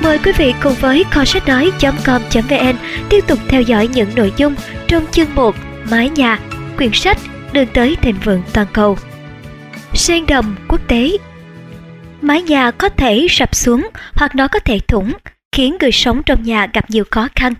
Mời quý vị cùng với kho sách nói.com.vn tiếp tục theo dõi những nội dung trong chương 1 Mái nhà, quyển sách Đường tới thịnh vượng toàn cầu. Sen đầm quốc tế. Mái nhà có thể sập xuống hoặc nó có thể thủng, khiến người sống trong nhà gặp nhiều khó khăn.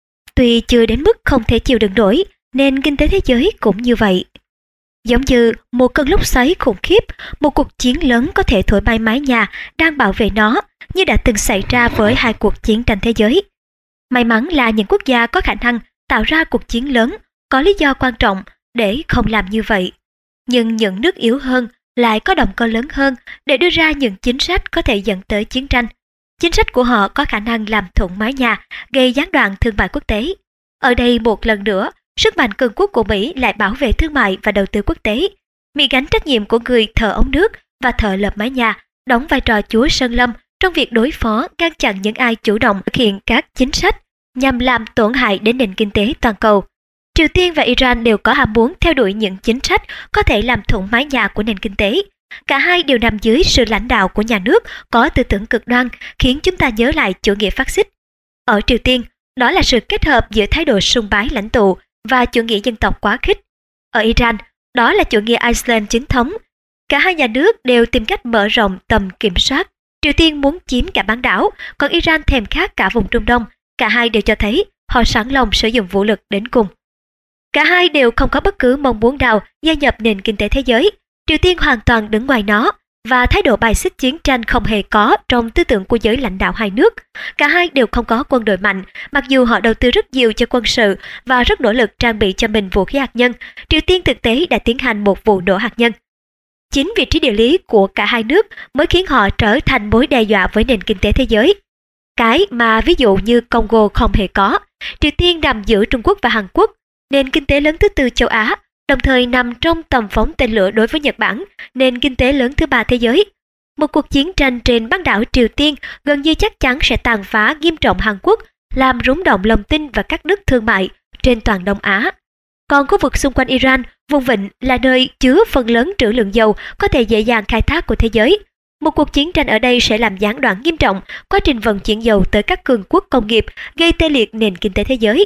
Tuy chưa đến mức không thể chịu đựng nổi, nên kinh tế thế giới cũng như vậy. Giống như một cơn lốc xoáy khủng khiếp, một cuộc chiến lớn có thể thổi bay mái nhà đang bảo vệ nó, như đã từng xảy ra với 2 cuộc chiến tranh thế giới. May mắn là những quốc gia có khả năng tạo ra cuộc chiến lớn có lý do quan trọng để không làm như vậy. Nhưng những nước yếu hơn lại có động cơ lớn hơn để đưa ra những chính sách có thể dẫn tới chiến tranh. Chính sách của họ có khả năng làm thủng mái nhà, gây gián đoạn thương mại quốc tế. Ở đây một lần nữa, sức mạnh cường quốc của Mỹ lại bảo vệ thương mại và đầu tư quốc tế. Mỹ gánh trách nhiệm của người thợ ống nước và thợ lợp mái nhà, đóng vai trò chúa sơn lâm trong việc đối phó, ngăn chặn những ai chủ động thực hiện các chính sách nhằm làm tổn hại đến nền kinh tế toàn cầu. Triều Tiên và Iran đều có ham muốn theo đuổi những chính sách có thể làm thủng mái nhà của nền kinh tế. Cả hai đều nằm dưới sự lãnh đạo của nhà nước có tư tưởng cực đoan, khiến chúng ta nhớ lại chủ nghĩa phát xít. Ở Triều Tiên, đó là sự kết hợp giữa thái độ sùng bái lãnh tụ và chủ nghĩa dân tộc quá khích. Ở Iran, đó là chủ nghĩa Iceland chính thống. Cả hai nhà nước đều tìm cách mở rộng tầm kiểm soát. Triều Tiên muốn chiếm cả bán đảo, còn Iran thèm khát cả vùng Trung Đông. Cả hai đều cho thấy họ sẵn lòng sử dụng vũ lực đến cùng. Cả hai đều không có bất cứ mong muốn nào gia nhập nền kinh tế thế giới. Triều Tiên hoàn toàn đứng ngoài nó, và thái độ bài xích chiến tranh không hề có trong tư tưởng của giới lãnh đạo hai nước. Cả hai đều không có quân đội mạnh, mặc dù họ đầu tư rất nhiều cho quân sự và rất nỗ lực trang bị cho mình vũ khí hạt nhân. Triều Tiên thực tế đã tiến hành một vụ nổ hạt nhân. Chính vị trí địa lý của cả hai nước mới khiến họ trở thành mối đe dọa với nền kinh tế thế giới. Cái mà ví dụ như Congo không hề có. Triều Tiên nằm giữa Trung Quốc và Hàn Quốc, nền kinh tế lớn thứ tư châu Á, đồng thời nằm trong tầm phóng tên lửa đối với Nhật Bản, nền kinh tế lớn thứ 3 thế giới. Một cuộc chiến tranh trên bán đảo Triều Tiên gần như chắc chắn sẽ tàn phá nghiêm trọng Hàn Quốc, làm rúng động lòng tin và cắt đứt thương mại trên toàn Đông Á. Còn khu vực xung quanh Iran, vùng vịnh là nơi chứa phần lớn trữ lượng dầu có thể dễ dàng khai thác của thế giới. Một cuộc chiến tranh ở đây sẽ làm gián đoạn nghiêm trọng quá trình vận chuyển dầu tới các cường quốc công nghiệp, gây tê liệt nền kinh tế thế giới.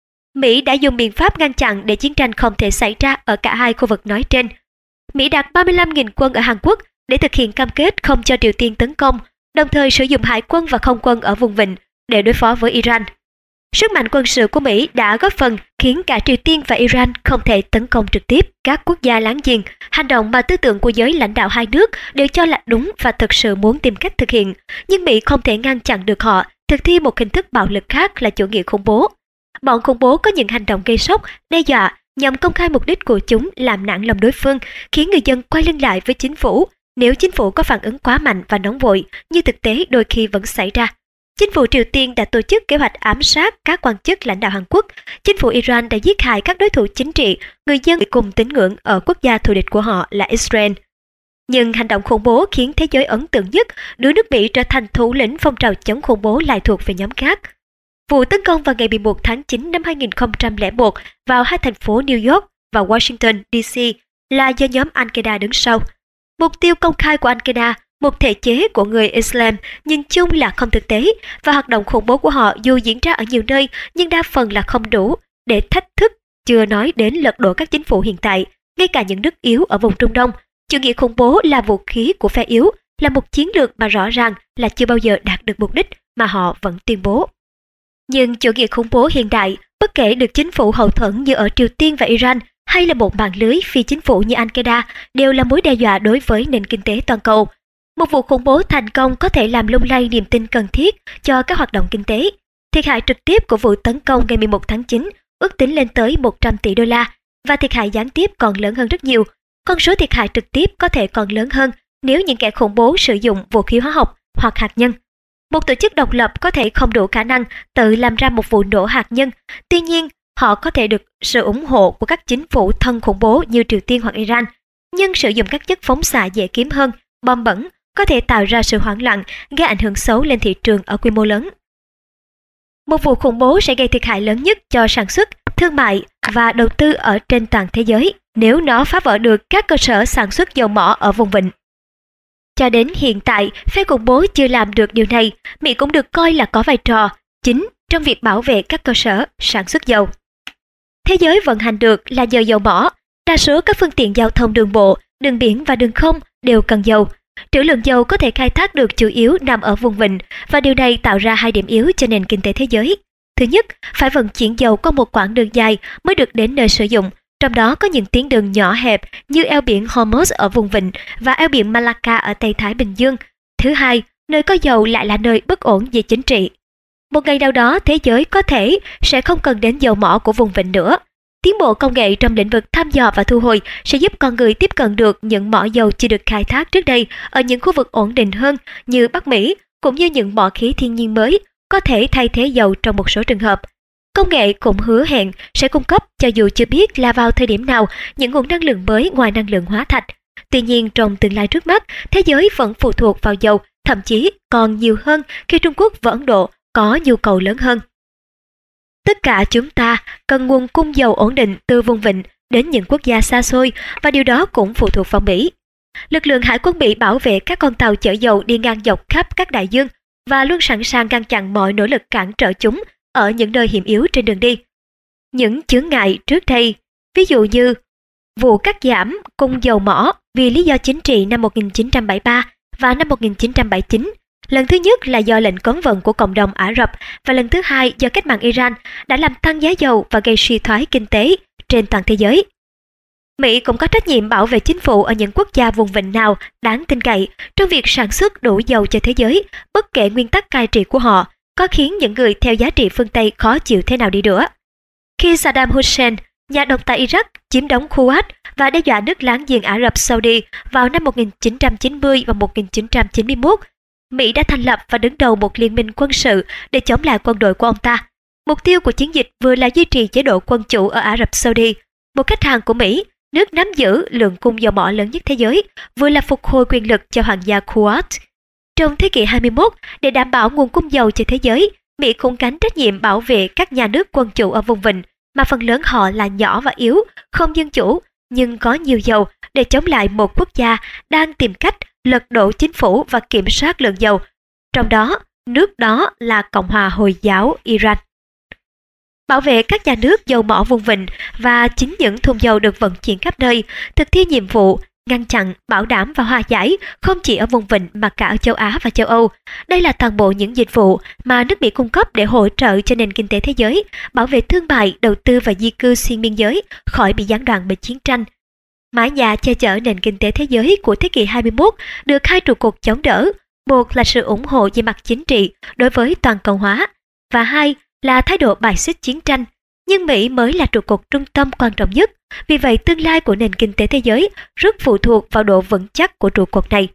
Mỹ đã dùng biện pháp ngăn chặn để chiến tranh không thể xảy ra ở cả hai khu vực nói trên. Mỹ đặt 35.000 quân ở Hàn Quốc để thực hiện cam kết không cho Triều Tiên tấn công, đồng thời sử dụng hải quân và không quân ở vùng vịnh để đối phó với Iran. Sức mạnh quân sự của Mỹ đã góp phần khiến cả Triều Tiên và Iran không thể tấn công trực tiếp các quốc gia láng giềng, hành động mà tư tưởng của giới lãnh đạo hai nước đều cho là đúng và thực sự muốn tìm cách thực hiện, nhưng Mỹ không thể ngăn chặn được họ thực thi một hình thức bạo lực khác là chủ nghĩa khủng bố. Bọn khủng bố có những hành động gây sốc, đe dọa nhằm công khai mục đích của chúng làm nản lòng đối phương, khiến người dân quay lưng lại với chính phủ nếu chính phủ có phản ứng quá mạnh và nóng vội, như thực tế đôi khi vẫn xảy ra. Chính phủ Triều Tiên đã tổ chức kế hoạch ám sát các quan chức lãnh đạo Hàn Quốc. Chính phủ Iran đã giết hại các đối thủ chính trị, người dân cùng tín ngưỡng ở quốc gia thù địch của họ là Israel. Nhưng hành động khủng bố khiến thế giới ấn tượng nhất, đưa nước Mỹ trở thành thủ lĩnh phong trào chống khủng bố lại thuộc về nhóm khác. Vụ tấn công vào ngày 11 tháng 9 năm 2001 vào hai thành phố New York và Washington, D.C. là do nhóm Al-Qaeda đứng sau. Mục tiêu công khai của Al-Qaeda, một thể chế của người Islam, nhìn chung là không thực tế, và hoạt động khủng bố của họ dù diễn ra ở nhiều nơi nhưng đa phần là không đủ để thách thức, chưa nói đến lật đổ các chính phủ hiện tại, ngay cả những nước yếu ở vùng Trung Đông. Chủ nghĩa khủng bố là vũ khí của phe yếu, là một chiến lược mà rõ ràng là chưa bao giờ đạt được mục đích mà họ vẫn tuyên bố. Nhưng chủ nghĩa khủng bố hiện đại, bất kể được chính phủ hậu thuẫn như ở Triều Tiên và Iran hay là một mạng lưới phi chính phủ như Al-Qaeda, đều là mối đe dọa đối với nền kinh tế toàn cầu. Một vụ khủng bố thành công có thể làm lung lay niềm tin cần thiết cho các hoạt động kinh tế. Thiệt hại trực tiếp của vụ tấn công ngày 11 tháng 9 ước tính lên tới 100 tỷ đô la, và thiệt hại gián tiếp còn lớn hơn rất nhiều. Con số thiệt hại trực tiếp có thể còn lớn hơn nếu những kẻ khủng bố sử dụng vũ khí hóa học hoặc hạt nhân. Một tổ chức độc lập có thể không đủ khả năng tự làm ra một vụ nổ hạt nhân, tuy nhiên họ có thể được sự ủng hộ của các chính phủ thân khủng bố như Triều Tiên hoặc Iran. Nhưng sử dụng các chất phóng xạ dễ kiếm hơn, bom bẩn, có thể tạo ra sự hoảng loạn, gây ảnh hưởng xấu lên thị trường ở quy mô lớn. Một vụ khủng bố sẽ gây thiệt hại lớn nhất cho sản xuất, thương mại và đầu tư ở trên toàn thế giới nếu nó phá vỡ được các cơ sở sản xuất dầu mỏ ở vùng vịnh. Cho đến hiện tại, phe khủng bố chưa làm được điều này. Mỹ cũng được coi là có vai trò chính trong việc bảo vệ các cơ sở sản xuất dầu. Thế giới vận hành được là nhờ dầu mỏ. Đa số các phương tiện giao thông đường bộ, đường biển và đường không đều cần dầu. Trữ lượng dầu có thể khai thác được chủ yếu nằm ở vùng vịnh, và điều này tạo ra hai điểm yếu cho nền kinh tế thế giới. Thứ nhất, phải vận chuyển dầu qua một quãng đường dài mới được đến nơi sử dụng, trong đó có những tuyến đường nhỏ hẹp như eo biển Hormuz ở vùng vịnh và eo biển Malacca ở Tây Thái Bình Dương. Thứ hai, nơi có dầu lại là nơi bất ổn về chính trị. Một ngày nào đó thế giới có thể sẽ không cần đến dầu mỏ của vùng vịnh nữa. Tiến bộ công nghệ trong lĩnh vực thăm dò và thu hồi sẽ giúp con người tiếp cận được những mỏ dầu chưa được khai thác trước đây ở những khu vực ổn định hơn như Bắc Mỹ, cũng như những mỏ khí thiên nhiên mới có thể thay thế dầu trong một số trường hợp. Công nghệ cũng hứa hẹn sẽ cung cấp, cho dù chưa biết là vào thời điểm nào, những nguồn năng lượng mới ngoài năng lượng hóa thạch. Tuy nhiên, trong tương lai trước mắt, thế giới vẫn phụ thuộc vào dầu, thậm chí còn nhiều hơn khi Trung Quốc và Ấn Độ có nhu cầu lớn hơn. Tất cả chúng ta cần nguồn cung dầu ổn định từ vùng vịnh đến những quốc gia xa xôi, và điều đó cũng phụ thuộc vào Mỹ. Lực lượng hải quân Mỹ bảo vệ các con tàu chở dầu đi ngang dọc khắp các đại dương và luôn sẵn sàng ngăn chặn mọi nỗ lực cản trở chúng ở những nơi hiểm yếu trên đường đi. Những chướng ngại trước đây, ví dụ như vụ cắt giảm cung dầu mỏ vì lý do chính trị năm 1973 và năm 1979, lần thứ nhất là do lệnh cấm vận của cộng đồng Ả Rập, và lần thứ hai do cách mạng Iran đã làm tăng giá dầu và gây suy thoái kinh tế trên toàn thế giới. Mỹ cũng có trách nhiệm bảo vệ chính phủ ở những quốc gia vùng vịnh nào đáng tin cậy trong việc sản xuất đủ dầu cho thế giới, bất kể nguyên tắc cai trị của họ có khiến những người theo giá trị phương Tây khó chịu thế nào đi nữa. Khi Saddam Hussein, nhà độc tài Iraq, chiếm đóng Kuwait và đe dọa nước láng giềng Ả Rập Saudi vào năm 1990 và 1991, Mỹ đã thành lập và đứng đầu một liên minh quân sự để chống lại quân đội của ông ta. Mục tiêu của chiến dịch vừa là duy trì chế độ quân chủ ở Ả Rập Saudi, một khách hàng của Mỹ, nước nắm giữ lượng cung dầu mỏ lớn nhất thế giới, vừa là phục hồi quyền lực cho hoàng gia Kuwait. Trong thế kỷ 21, để đảm bảo nguồn cung dầu cho thế giới, Mỹ cũng gánh trách nhiệm bảo vệ các nhà nước quân chủ ở vùng vịnh, mà phần lớn họ là nhỏ và yếu, không dân chủ, nhưng có nhiều dầu, để chống lại một quốc gia đang tìm cách lật đổ chính phủ và kiểm soát lượng dầu, trong đó nước đó là Cộng hòa Hồi giáo Iran. Bảo vệ các nhà nước dầu mỏ vùng vịnh và chính những thùng dầu được vận chuyển khắp nơi, thực thi nhiệm vụ ngăn chặn, bảo đảm và hòa giải không chỉ ở vùng vịnh mà cả ở châu Á và châu Âu. Đây là toàn bộ những dịch vụ mà nước Mỹ cung cấp để hỗ trợ cho nền kinh tế thế giới, bảo vệ thương mại, đầu tư và di cư xuyên biên giới khỏi bị gián đoạn bởi chiến tranh. Mái nhà che chở nền kinh tế thế giới của thế kỷ 21 được hai trụ cột chống đỡ, một là sự ủng hộ về mặt chính trị đối với toàn cầu hóa, và hai là thái độ bài xích chiến tranh. Nhưng Mỹ mới là trụ cột trung tâm quan trọng nhất, vì vậy tương lai của nền kinh tế thế giới rất phụ thuộc vào độ vững chắc của trụ cột này.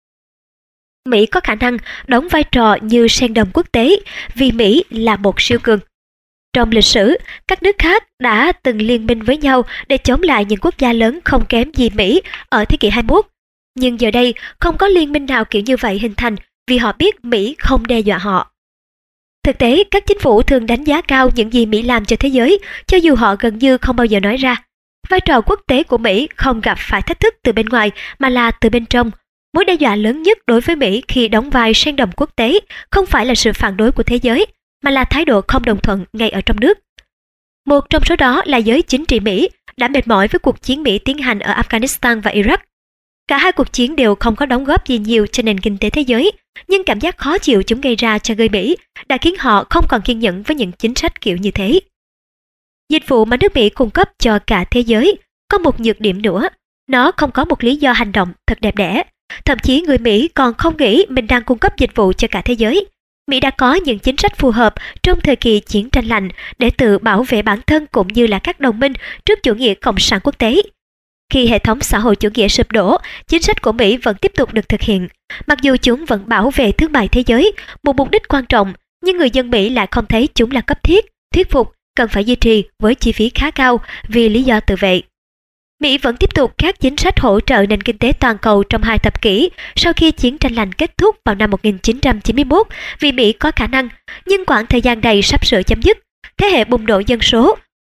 Mỹ có khả năng đóng vai trò như sen đồng quốc tế vì Mỹ là một siêu cường. Trong lịch sử, các nước khác đã từng liên minh với nhau để chống lại những quốc gia lớn không kém gì Mỹ ở thế kỷ 21. Nhưng giờ đây không có liên minh nào kiểu như vậy hình thành vì họ biết Mỹ không đe dọa họ. Thực tế, các chính phủ thường đánh giá cao những gì Mỹ làm cho thế giới, cho dù họ gần như không bao giờ nói ra. Vai trò quốc tế của Mỹ không gặp phải thách thức từ bên ngoài mà là từ bên trong. Mối đe dọa lớn nhất đối với Mỹ khi đóng vai sen đồng quốc tế không phải là sự phản đối của thế giới, mà là thái độ không đồng thuận ngay ở trong nước. Một trong số đó là giới chính trị Mỹ đã mệt mỏi với cuộc chiến Mỹ tiến hành ở Afghanistan và Iraq. Cả hai cuộc chiến đều không có đóng góp gì nhiều cho nền kinh tế thế giới, nhưng cảm giác khó chịu chúng gây ra cho người Mỹ đã khiến họ không còn kiên nhẫn với những chính sách kiểu như thế. Dịch vụ mà nước Mỹ cung cấp cho cả thế giới có một nhược điểm nữa, nó không có một lý do hành động thật đẹp đẽ. Thậm chí người Mỹ còn không nghĩ mình đang cung cấp dịch vụ cho cả thế giới. Mỹ đã có những chính sách phù hợp trong thời kỳ chiến tranh lạnh để tự bảo vệ bản thân cũng như là các đồng minh trước chủ nghĩa cộng sản quốc tế. Khi hệ thống xã hội chủ nghĩa sụp đổ, chính sách của Mỹ vẫn tiếp tục được thực hiện. Mặc dù chúng vẫn bảo vệ thương mại thế giới, một mục đích quan trọng, nhưng người dân Mỹ lại không thấy chúng là cấp thiết, thuyết phục, cần phải duy trì với chi phí khá cao vì lý do tự vệ. Mỹ vẫn tiếp tục các chính sách hỗ trợ nền kinh tế toàn cầu trong 2 thập kỷ sau khi chiến tranh lạnh kết thúc vào năm 1991 vì Mỹ có khả năng, nhưng quãng thời gian này sắp sửa chấm dứt. Thế hệ bùng nổ dân số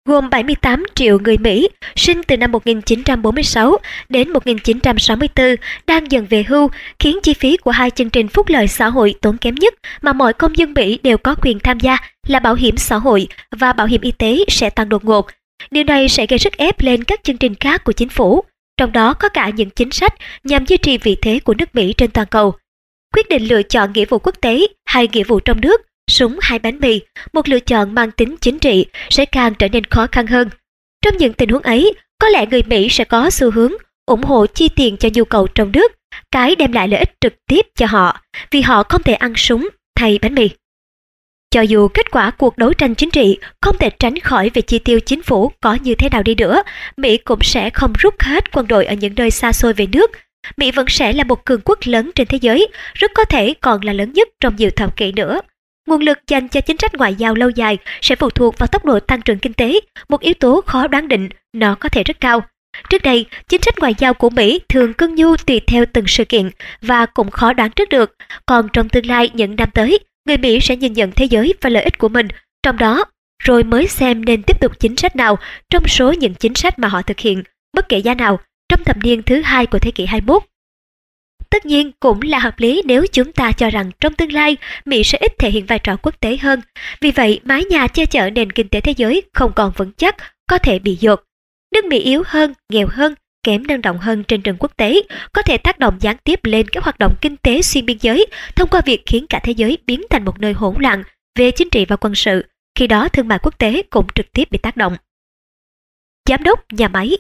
gồm 78 triệu người Mỹ sinh từ năm 1946 đến 1964 đang dần về hưu, khiến chi phí của hai chương trình phúc lợi xã hội tốn kém nhất mà mọi công dân Mỹ đều có quyền tham gia là bảo hiểm xã hội và bảo hiểm y tế sẽ tăng đột ngột. Điều này sẽ gây sức ép lên các chương trình khác của chính phủ, trong đó có cả những chính sách nhằm duy trì vị thế của nước Mỹ trên toàn cầu. Quyết định lựa chọn nghĩa vụ quốc tế hay nghĩa vụ trong nước, súng hay bánh mì, một lựa chọn mang tính chính trị sẽ càng trở nên khó khăn hơn. Trong những tình huống ấy, có lẽ người Mỹ sẽ có xu hướng ủng hộ chi tiền cho nhu cầu trong nước, cái đem lại lợi ích trực tiếp cho họ, vì họ không thể ăn súng thay bánh mì. Cho dù kết quả cuộc đấu tranh chính trị không thể tránh khỏi về chi tiêu chính phủ có như thế nào đi nữa, Mỹ cũng sẽ không rút hết quân đội ở những nơi xa xôi về nước. Mỹ vẫn sẽ là một cường quốc lớn trên thế giới, rất có thể còn là lớn nhất trong nhiều thập kỷ nữa. Nguồn lực dành cho chính sách ngoại giao lâu dài sẽ phụ thuộc vào tốc độ tăng trưởng kinh tế, một yếu tố khó đoán định, nó có thể rất cao. Trước đây, chính sách ngoại giao của Mỹ thường cưng nhu tùy theo từng sự kiện và cũng khó đoán trước được. Còn trong tương lai những năm tới, người Mỹ sẽ nhìn nhận thế giới và lợi ích của mình, trong đó rồi mới xem nên tiếp tục chính sách nào trong số những chính sách mà họ thực hiện, bất kể giá nào, trong thập niên thứ hai của thế kỷ 21. Tất nhiên cũng là hợp lý nếu chúng ta cho rằng trong tương lai Mỹ sẽ ít thể hiện vai trò quốc tế hơn. Vì vậy, mái nhà che chở nền kinh tế thế giới không còn vững chắc, có thể bị dột. Nước Mỹ yếu hơn, nghèo hơn, kém năng động hơn trên trường quốc tế, có thể tác động gián tiếp lên các hoạt động kinh tế xuyên biên giới thông qua việc khiến cả thế giới biến thành một nơi hỗn loạn về chính trị và quân sự. Khi đó thương mại quốc tế cũng trực tiếp bị tác động. Giám đốc nhà máy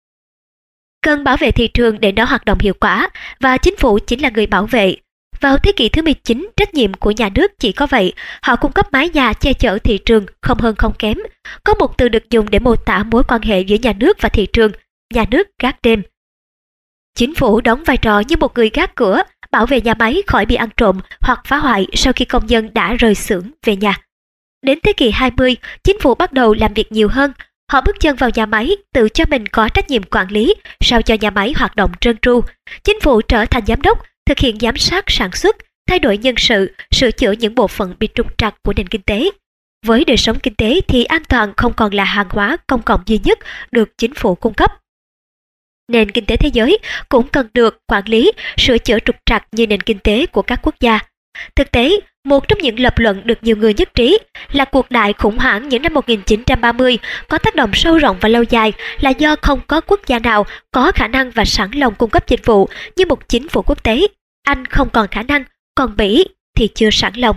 cần bảo vệ thị trường để nó hoạt động hiệu quả, và chính phủ chính là người bảo vệ. Vào thế kỷ thứ 19, trách nhiệm của nhà nước chỉ có vậy, họ cung cấp mái nhà che chở thị trường không hơn không kém. Có một từ được dùng để mô tả mối quan hệ giữa nhà nước và thị trường: nhà nước gác đêm. Chính phủ đóng vai trò như một người gác cửa, bảo vệ nhà máy khỏi bị ăn trộm hoặc phá hoại sau khi công nhân đã rời xưởng về nhà. Đến thế kỷ 20, chính phủ bắt đầu làm việc nhiều hơn. Họ bước chân vào nhà máy, tự cho mình có trách nhiệm quản lý, sao cho nhà máy hoạt động trơn tru. Chính phủ trở thành giám đốc, thực hiện giám sát sản xuất, thay đổi nhân sự, sửa chữa những bộ phận bị trục trặc của nền kinh tế. Với đời sống kinh tế thì an toàn không còn là hàng hóa công cộng duy nhất được chính phủ cung cấp. Nền kinh tế thế giới cũng cần được quản lý, sửa chữa trục trặc như nền kinh tế của các quốc gia. Thực tế, một trong những lập luận được nhiều người nhất trí là cuộc đại khủng hoảng những năm 1930 có tác động sâu rộng và lâu dài là do không có quốc gia nào có khả năng và sẵn lòng cung cấp dịch vụ như một chính phủ quốc tế. Anh không còn khả năng, còn Mỹ thì chưa sẵn lòng.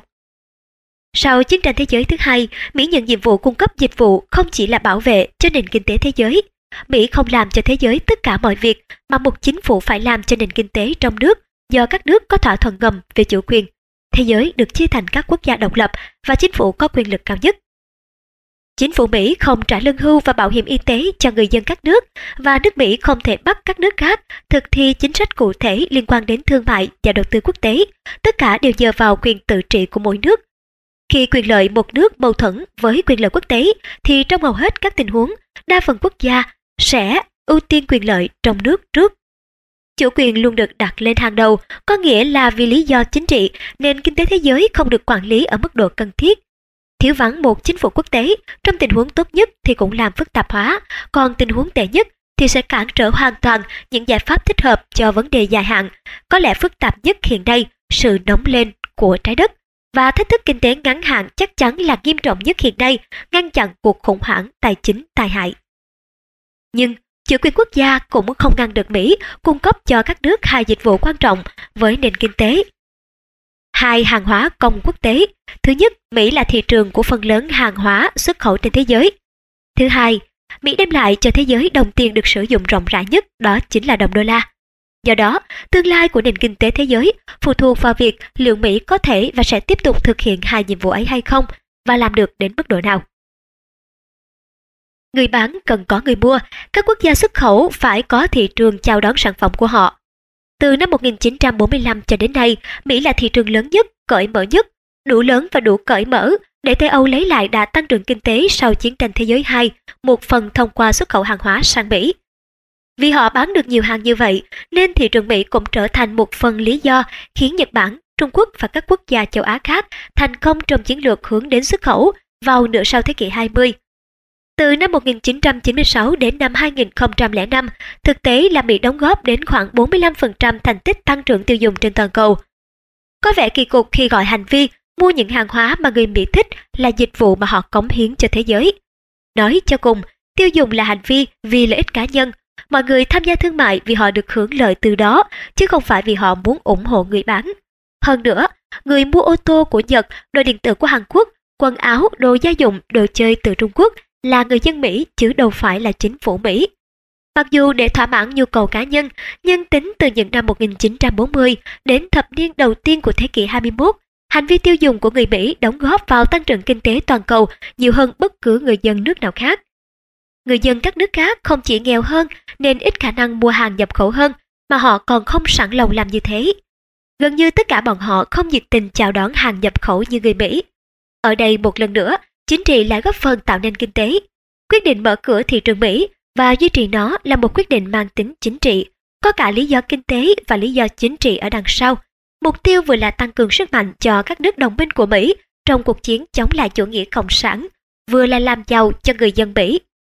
Sau chiến tranh thế giới thứ hai, Mỹ nhận nhiệm vụ cung cấp dịch vụ không chỉ là bảo vệ cho nền kinh tế thế giới. Mỹ không làm cho thế giới tất cả mọi việc mà một chính phủ phải làm cho nền kinh tế trong nước, do các nước có thỏa thuận ngầm về chủ quyền. Thế giới được chia thành các quốc gia độc lập và chính phủ có quyền lực cao nhất. Chính phủ Mỹ không trả lương hưu và bảo hiểm y tế cho người dân các nước, và nước Mỹ không thể bắt các nước khác thực thi chính sách cụ thể liên quan đến thương mại và đầu tư quốc tế. Tất cả đều dựa vào quyền tự trị của mỗi nước. Khi quyền lợi một nước mâu thuẫn với quyền lợi quốc tế, thì trong hầu hết các tình huống, đa phần quốc gia sẽ ưu tiên quyền lợi trong nước trước. Chủ quyền luôn được đặt lên hàng đầu, có nghĩa là vì lý do chính trị, nền kinh tế thế giới không được quản lý ở mức độ cần thiết. Thiếu vắng một chính phủ quốc tế, trong tình huống tốt nhất thì cũng làm phức tạp hóa, còn tình huống tệ nhất thì sẽ cản trở hoàn toàn những giải pháp thích hợp cho vấn đề dài hạn. Có lẽ phức tạp nhất hiện nay, sự nóng lên của trái đất, và thách thức kinh tế ngắn hạn chắc chắn là nghiêm trọng nhất hiện nay, ngăn chặn cuộc khủng hoảng tài chính tai hại. Nhưng chủ quyền quốc gia cũng không ngăn được Mỹ cung cấp cho các nước hai dịch vụ quan trọng với nền kinh tế. Hai hàng hóa công quốc tế. Thứ nhất, Mỹ là thị trường của phần lớn hàng hóa xuất khẩu trên thế giới. Thứ hai, Mỹ đem lại cho thế giới đồng tiền được sử dụng rộng rãi nhất, đó chính là đồng đô la. Do đó, tương lai của nền kinh tế thế giới phụ thuộc vào việc liệu Mỹ có thể và sẽ tiếp tục thực hiện hai nhiệm vụ ấy hay không, và làm được đến mức độ nào. Người bán cần có người mua, các quốc gia xuất khẩu phải có thị trường chào đón sản phẩm của họ. Từ năm 1945 cho đến nay, Mỹ là thị trường lớn nhất, cởi mở nhất, đủ lớn và đủ cởi mở để Tây Âu lấy lại đà tăng trưởng kinh tế sau chiến tranh thế giới 2, một phần thông qua xuất khẩu hàng hóa sang Mỹ. Vì họ bán được nhiều hàng như vậy, nên thị trường Mỹ cũng trở thành một phần lý do khiến Nhật Bản, Trung Quốc và các quốc gia châu Á khác thành công trong chiến lược hướng đến xuất khẩu vào nửa sau thế kỷ 20. Từ năm 1996 đến năm 2005, thực tế là Mỹ đóng góp đến khoảng 45% thành tích tăng trưởng tiêu dùng trên toàn cầu. Có vẻ kỳ cục khi gọi hành vi mua những hàng hóa mà người Mỹ thích là dịch vụ mà họ cống hiến cho thế giới. Nói cho cùng, tiêu dùng là hành vi vì lợi ích cá nhân. Mọi người tham gia thương mại vì họ được hưởng lợi từ đó, chứ không phải vì họ muốn ủng hộ người bán. Hơn nữa, người mua ô tô của Nhật, đồ điện tử của Hàn Quốc, quần áo, đồ gia dụng, đồ chơi từ Trung Quốc là người dân Mỹ chứ đâu phải là chính phủ Mỹ. Mặc dù để thỏa mãn nhu cầu cá nhân, nhưng tính từ những năm 1940 đến thập niên đầu tiên của thế kỷ 21, hành vi tiêu dùng của người Mỹ đóng góp vào tăng trưởng kinh tế toàn cầu nhiều hơn bất cứ người dân nước nào khác. Người dân các nước khác không chỉ nghèo hơn nên ít khả năng mua hàng nhập khẩu hơn, mà họ còn không sẵn lòng làm như thế. Gần như tất cả bọn họ không nhiệt tình chào đón hàng nhập khẩu như người Mỹ. Ở đây một lần nữa, chính trị lại góp phần tạo nên kinh tế. Quyết định mở cửa thị trường Mỹ và duy trì nó là một quyết định mang tính chính trị, có cả lý do kinh tế và lý do chính trị ở đằng sau. Mục tiêu vừa là tăng cường sức mạnh cho các nước đồng minh của Mỹ trong cuộc chiến chống lại chủ nghĩa cộng sản, vừa là làm giàu cho người dân Mỹ.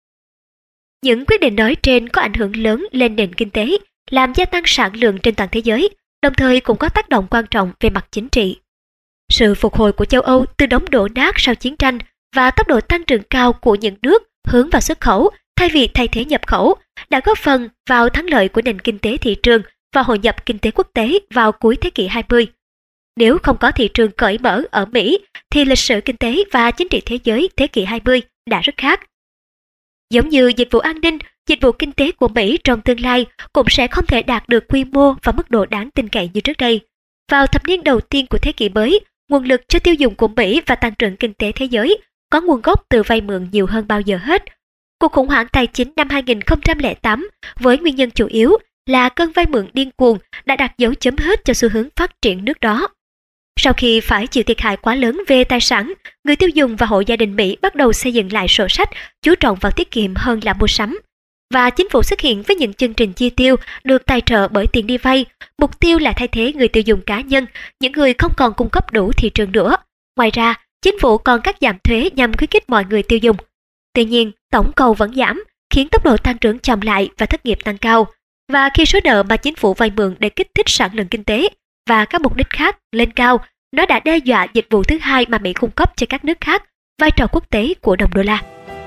Những quyết định nói trên có ảnh hưởng lớn lên nền kinh tế, làm gia tăng sản lượng trên toàn thế giới, đồng thời cũng có tác động quan trọng về mặt chính trị. Sự phục hồi của châu Âu từ đống đổ nát sau chiến tranh và tốc độ tăng trưởng cao của những nước hướng vào xuất khẩu thay vì thay thế nhập khẩu đã góp phần vào thắng lợi của nền kinh tế thị trường và hội nhập kinh tế quốc tế vào cuối thế kỷ 20. Nếu không có thị trường cởi mở ở Mỹ, thì lịch sử kinh tế và chính trị thế giới thế kỷ 20 đã rất khác. Giống như dịch vụ an ninh, dịch vụ kinh tế của Mỹ trong tương lai cũng sẽ không thể đạt được quy mô và mức độ đáng tin cậy như trước đây. Vào thập niên đầu tiên của thế kỷ mới, nguồn lực cho tiêu dùng của Mỹ và tăng trưởng kinh tế thế giới có nguồn gốc từ vay mượn nhiều hơn bao giờ hết. Cuộc khủng hoảng tài chính năm 2008 với nguyên nhân chủ yếu là cơn vay mượn điên cuồng đã đặt dấu chấm hết cho xu hướng phát triển nước đó. Sau khi phải chịu thiệt hại quá lớn về tài sản, người tiêu dùng và hộ gia đình Mỹ bắt đầu xây dựng lại sổ sách, chú trọng vào tiết kiệm hơn là mua sắm. Và chính phủ xuất hiện với những chương trình chi tiêu được tài trợ bởi tiền đi vay, mục tiêu là thay thế người tiêu dùng cá nhân, những người không còn cung cấp đủ thị trường nữa. Ngoài ra, chính phủ còn cắt giảm thuế nhằm khuyến khích mọi người tiêu dùng. Tuy nhiên, tổng cầu vẫn giảm, khiến tốc độ tăng trưởng chậm lại và thất nghiệp tăng cao. Và khi số nợ mà chính phủ vay mượn để kích thích sản lượng kinh tế và các mục đích khác lên cao, nó đã đe dọa dịch vụ thứ hai mà Mỹ cung cấp cho các nước khác, vai trò quốc tế của đồng đô la.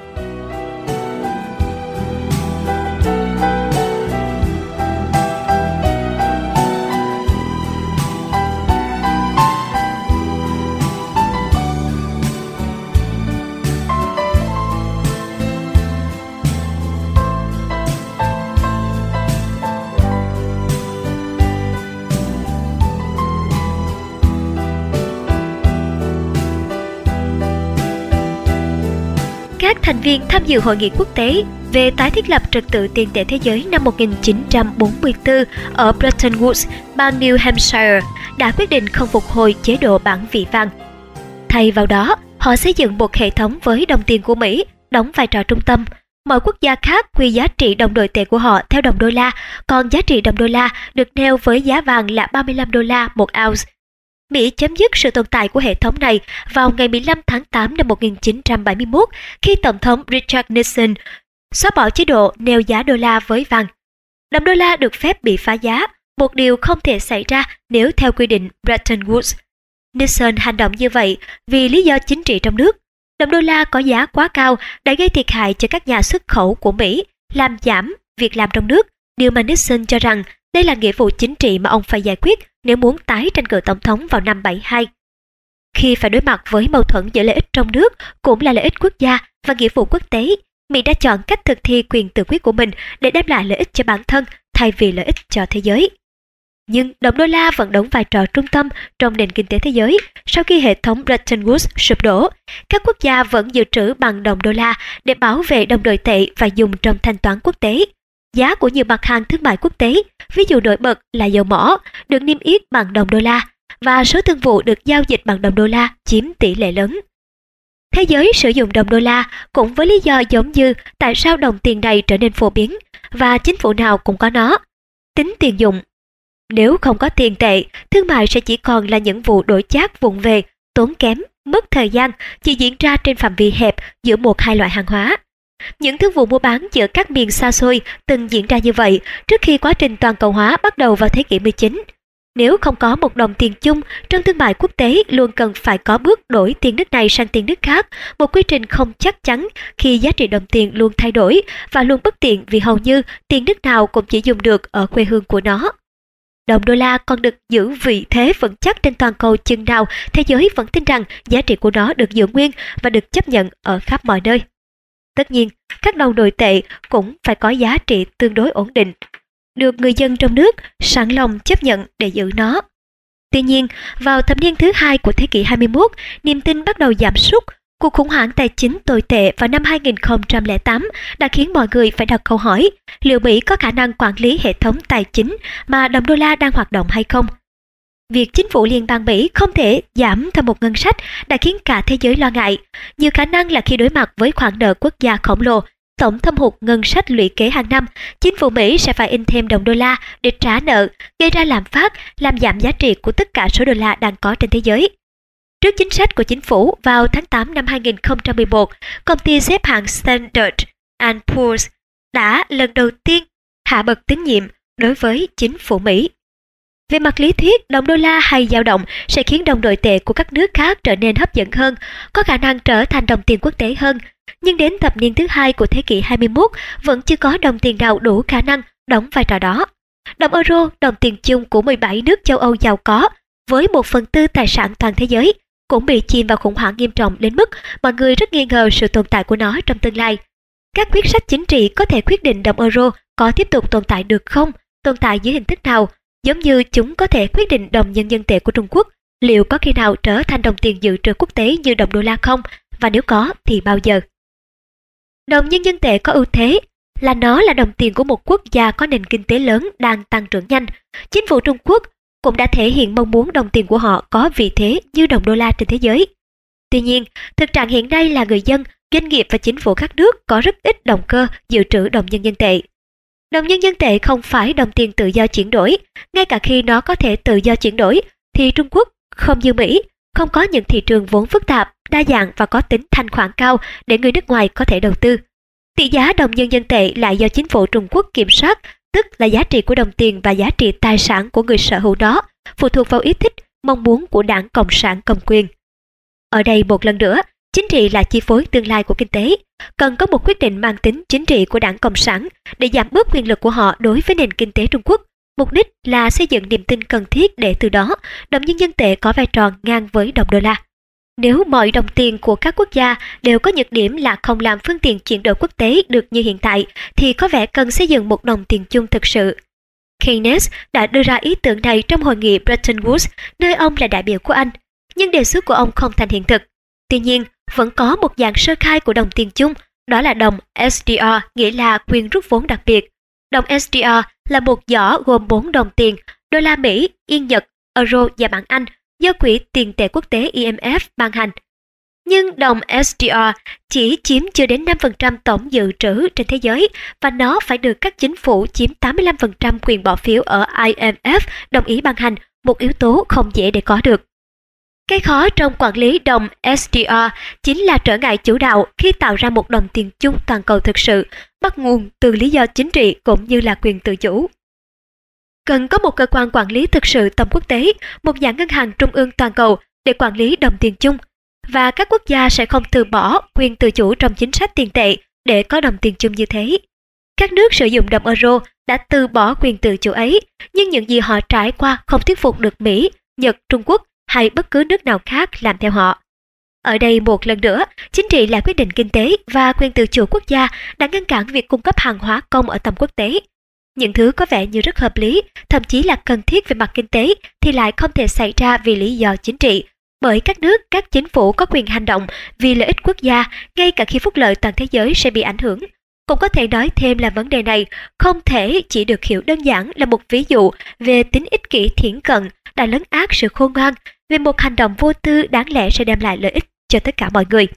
Các thành viên tham dự hội nghị quốc tế về tái thiết lập trật tự tiền tệ thế giới năm 1944 ở Bretton Woods, bang New Hampshire đã quyết định không phục hồi chế độ bảng vị vàng. Thay vào đó, họ xây dựng một hệ thống với đồng tiền của Mỹ đóng vai trò trung tâm. Mọi quốc gia khác quy giá trị đồng nội tệ của họ theo đồng đô la, còn giá trị đồng đô la được nêu với giá vàng là 35 đô la một ounce. Mỹ chấm dứt sự tồn tại của hệ thống này vào ngày 15 tháng 8 năm 1971 khi Tổng thống Richard Nixon xóa bỏ chế độ nêu giá đô la với vàng. Đồng đô la được phép bị phá giá, một điều không thể xảy ra nếu theo quy định Bretton Woods. Nixon hành động như vậy vì lý do chính trị trong nước. Đồng đô la có giá quá cao đã gây thiệt hại cho các nhà xuất khẩu của Mỹ, làm giảm việc làm trong nước, điều mà Nixon cho rằng đây là nghĩa vụ chính trị mà ông phải giải quyết nếu muốn tái tranh cử tổng thống vào năm 72. Khi phải đối mặt với mâu thuẫn giữa lợi ích trong nước cũng là lợi ích quốc gia và nghĩa vụ quốc tế, Mỹ đã chọn cách thực thi quyền tự quyết của mình để đem lại lợi ích cho bản thân thay vì lợi ích cho thế giới. Nhưng đồng đô la vẫn đóng vai trò trung tâm trong nền kinh tế thế giới. Sau khi hệ thống Bretton Woods sụp đổ, các quốc gia vẫn dự trữ bằng đồng đô la để bảo vệ đồng nội tệ và dùng trong thanh toán quốc tế. Giá của nhiều mặt hàng thương mại quốc tế, ví dụ nổi bật là dầu mỏ, được niêm yết bằng đồng đô la, và số thương vụ được giao dịch bằng đồng đô la chiếm tỷ lệ lớn. Thế giới sử dụng đồng đô la cũng với lý do giống như tại sao đồng tiền này trở nên phổ biến, và chính phủ nào cũng có nó. Tính tiền dụng. Nếu không có tiền tệ, thương mại sẽ chỉ còn là những vụ đổi chác vụng về, tốn kém, mất thời gian, chỉ diễn ra trên phạm vi hẹp giữa một hai loại hàng hóa. Những thương vụ mua bán giữa các miền xa xôi từng diễn ra như vậy trước khi quá trình toàn cầu hóa bắt đầu vào thế kỷ 19. Nếu không có một đồng tiền chung, trong thương mại quốc tế luôn cần phải có bước đổi tiền nước này sang tiền nước khác, một quy trình không chắc chắn khi giá trị đồng tiền luôn thay đổi và luôn bất tiện vì hầu như tiền nước nào cũng chỉ dùng được ở quê hương của nó. Đồng đô la còn được giữ vị thế vững chắc trên toàn cầu chừng nào thế giới vẫn tin rằng giá trị của nó được giữ nguyên và được chấp nhận ở khắp mọi nơi. Tất nhiên, các đồng nội tệ cũng phải có giá trị tương đối ổn định, được người dân trong nước sẵn lòng chấp nhận để giữ nó. Tuy nhiên, vào thập niên thứ hai của thế kỷ 21, niềm tin bắt đầu giảm sút. Cuộc khủng hoảng tài chính tồi tệ vào năm 2008 đã khiến mọi người phải đặt câu hỏi liệu Mỹ có khả năng quản lý hệ thống tài chính mà đồng đô la đang hoạt động hay không. Việc chính phủ liên bang Mỹ không thể giảm theo một ngân sách đã khiến cả thế giới lo ngại. Nhiều khả năng là khi đối mặt với khoản nợ quốc gia khổng lồ, tổng thâm hụt ngân sách lũy kế hàng năm, chính phủ Mỹ sẽ phải in thêm đồng đô la để trả nợ, gây ra lạm phát, làm giảm giá trị của tất cả số đô la đang có trên thế giới. Trước chính sách của chính phủ, vào tháng 8 năm 2011, công ty xếp hạng Standard and Poor's đã lần đầu tiên hạ bậc tín nhiệm đối với chính phủ Mỹ. Về mặt lý thuyết, đồng đô la hay dao động sẽ khiến đồng nội tệ của các nước khác trở nên hấp dẫn hơn, có khả năng trở thành đồng tiền quốc tế hơn. Nhưng đến thập niên thứ hai của thế kỷ 21, vẫn chưa có đồng tiền nào đủ khả năng đóng vai trò đó. Đồng euro, đồng tiền chung của 17 nước châu Âu giàu có, với 1/4 tài sản toàn thế giới, cũng bị chìm vào khủng hoảng nghiêm trọng đến mức mọi người rất nghi ngờ sự tồn tại của nó trong tương lai. Các quyết sách chính trị có thể quyết định đồng euro có tiếp tục tồn tại được không, tồn tại dưới hình thức nào, giống như chúng có thể quyết định đồng nhân dân tệ của Trung Quốc liệu có khi nào trở thành đồng tiền dự trữ quốc tế như đồng đô la không, và nếu có thì bao giờ. Đồng nhân dân tệ có ưu thế là nó là đồng tiền của một quốc gia có nền kinh tế lớn đang tăng trưởng nhanh. Chính phủ Trung Quốc cũng đã thể hiện mong muốn đồng tiền của họ có vị thế như đồng đô la trên thế giới. Tuy nhiên, thực trạng hiện nay là người dân, doanh nghiệp và chính phủ các nước có rất ít động cơ dự trữ đồng nhân dân tệ. Đồng nhân dân tệ không phải đồng tiền tự do chuyển đổi. Ngay cả khi nó có thể tự do chuyển đổi, thì Trung Quốc không như Mỹ, không có những thị trường vốn phức tạp, đa dạng và có tính thanh khoản cao để người nước ngoài có thể đầu tư. Tỷ giá đồng nhân dân tệ lại do chính phủ Trung Quốc kiểm soát, tức là giá trị của đồng tiền và giá trị tài sản của người sở hữu đó phụ thuộc vào ý thích, mong muốn của đảng Cộng sản cầm quyền. Ở đây một lần nữa, chính trị là chi phối tương lai của kinh tế. Cần có một quyết định mang tính chính trị của đảng Cộng sản để giảm bớt quyền lực của họ đối với nền kinh tế Trung Quốc. Mục đích là xây dựng niềm tin cần thiết để từ đó, đồng nhân dân tệ có vai trò ngang với đồng đô la. Nếu mọi đồng tiền của các quốc gia đều có nhược điểm là không làm phương tiện chuyển đổi quốc tế được như hiện tại, thì có vẻ cần xây dựng một đồng tiền chung thực sự. Keynes đã đưa ra ý tưởng này trong hội nghị Bretton Woods, nơi ông là đại biểu của Anh, nhưng đề xuất của ông không thành hiện thực. Tuy nhiên, vẫn có một dạng sơ khai của đồng tiền chung, đó là đồng SDR, nghĩa là quyền rút vốn đặc biệt. Đồng SDR là một giỏ gồm 4 đồng tiền, đô la Mỹ, yên Nhật, euro và bảng Anh, do Quỹ tiền tệ quốc tế IMF ban hành. Nhưng đồng SDR chỉ chiếm chưa đến 5% tổng dự trữ trên thế giới và nó phải được các chính phủ chiếm 85% quyền bỏ phiếu ở IMF đồng ý ban hành, một yếu tố không dễ để có được. Cái khó trong quản lý đồng SDR chính là trở ngại chủ đạo khi tạo ra một đồng tiền chung toàn cầu thực sự, bắt nguồn từ lý do chính trị cũng như là quyền tự chủ. Cần có một cơ quan quản lý thực sự tầm quốc tế, một dạng ngân hàng trung ương toàn cầu để quản lý đồng tiền chung, và các quốc gia sẽ không từ bỏ quyền tự chủ trong chính sách tiền tệ để có đồng tiền chung như thế. Các nước sử dụng đồng euro đã từ bỏ quyền tự chủ ấy, nhưng những gì họ trải qua không thuyết phục được Mỹ, Nhật, Trung Quốc hay bất cứ nước nào khác làm theo họ. Ở đây một lần nữa, chính trị là quyết định kinh tế và quyền tự chủ quốc gia đã ngăn cản việc cung cấp hàng hóa công ở tầm quốc tế. Những thứ có vẻ như rất hợp lý, thậm chí là cần thiết về mặt kinh tế thì lại không thể xảy ra vì lý do chính trị. Bởi các nước, các chính phủ có quyền hành động vì lợi ích quốc gia, ngay cả khi phúc lợi toàn thế giới sẽ bị ảnh hưởng. Cũng có thể nói thêm là vấn đề này không thể chỉ được hiểu đơn giản là một ví dụ về tính ích kỷ thiển cận đã lấn át sự khôn ngoan, về một hành động vô tư đáng lẽ sẽ đem lại lợi ích cho tất cả mọi người.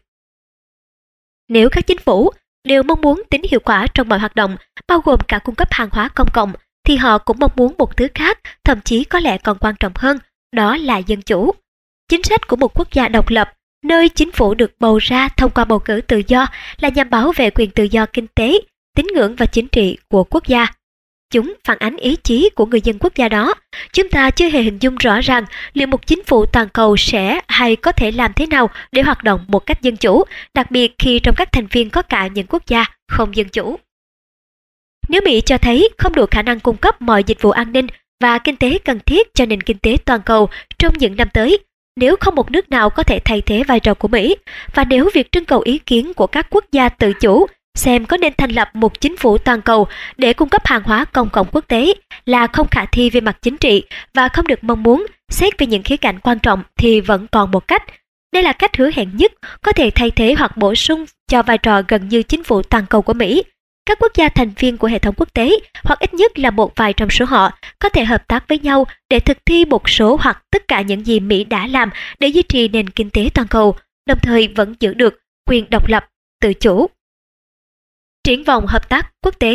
Nếu các chính phủ đều mong muốn tính hiệu quả trong mọi hoạt động, bao gồm cả cung cấp hàng hóa công cộng, thì họ cũng mong muốn một thứ khác, thậm chí có lẽ còn quan trọng hơn, đó là dân chủ. Chính sách của một quốc gia độc lập nơi chính phủ được bầu ra thông qua bầu cử tự do là nhằm bảo vệ quyền tự do kinh tế, tín ngưỡng và chính trị của quốc gia. Chúng phản ánh ý chí của người dân quốc gia đó. Chúng ta chưa hề hình dung rõ ràng liệu một chính phủ toàn cầu sẽ hay có thể làm thế nào để hoạt động một cách dân chủ, đặc biệt khi trong các thành viên có cả những quốc gia không dân chủ. Nếu Mỹ cho thấy không đủ khả năng cung cấp mọi dịch vụ an ninh và kinh tế cần thiết cho nền kinh tế toàn cầu trong những năm tới, nếu không một nước nào có thể thay thế vai trò của Mỹ, và nếu việc trưng cầu ý kiến của các quốc gia tự chủ xem có nên thành lập một chính phủ toàn cầu để cung cấp hàng hóa công cộng quốc tế là không khả thi về mặt chính trị và không được mong muốn, xét về những khía cạnh quan trọng thì vẫn còn một cách. Đây là cách hứa hẹn nhất có thể thay thế hoặc bổ sung cho vai trò gần như chính phủ toàn cầu của Mỹ. Các quốc gia thành viên của hệ thống quốc tế, hoặc ít nhất là một vài trong số họ, có thể hợp tác với nhau để thực thi một số hoặc tất cả những gì Mỹ đã làm để duy trì nền kinh tế toàn cầu, đồng thời vẫn giữ được quyền độc lập, tự chủ. Triển vọng hợp tác quốc tế.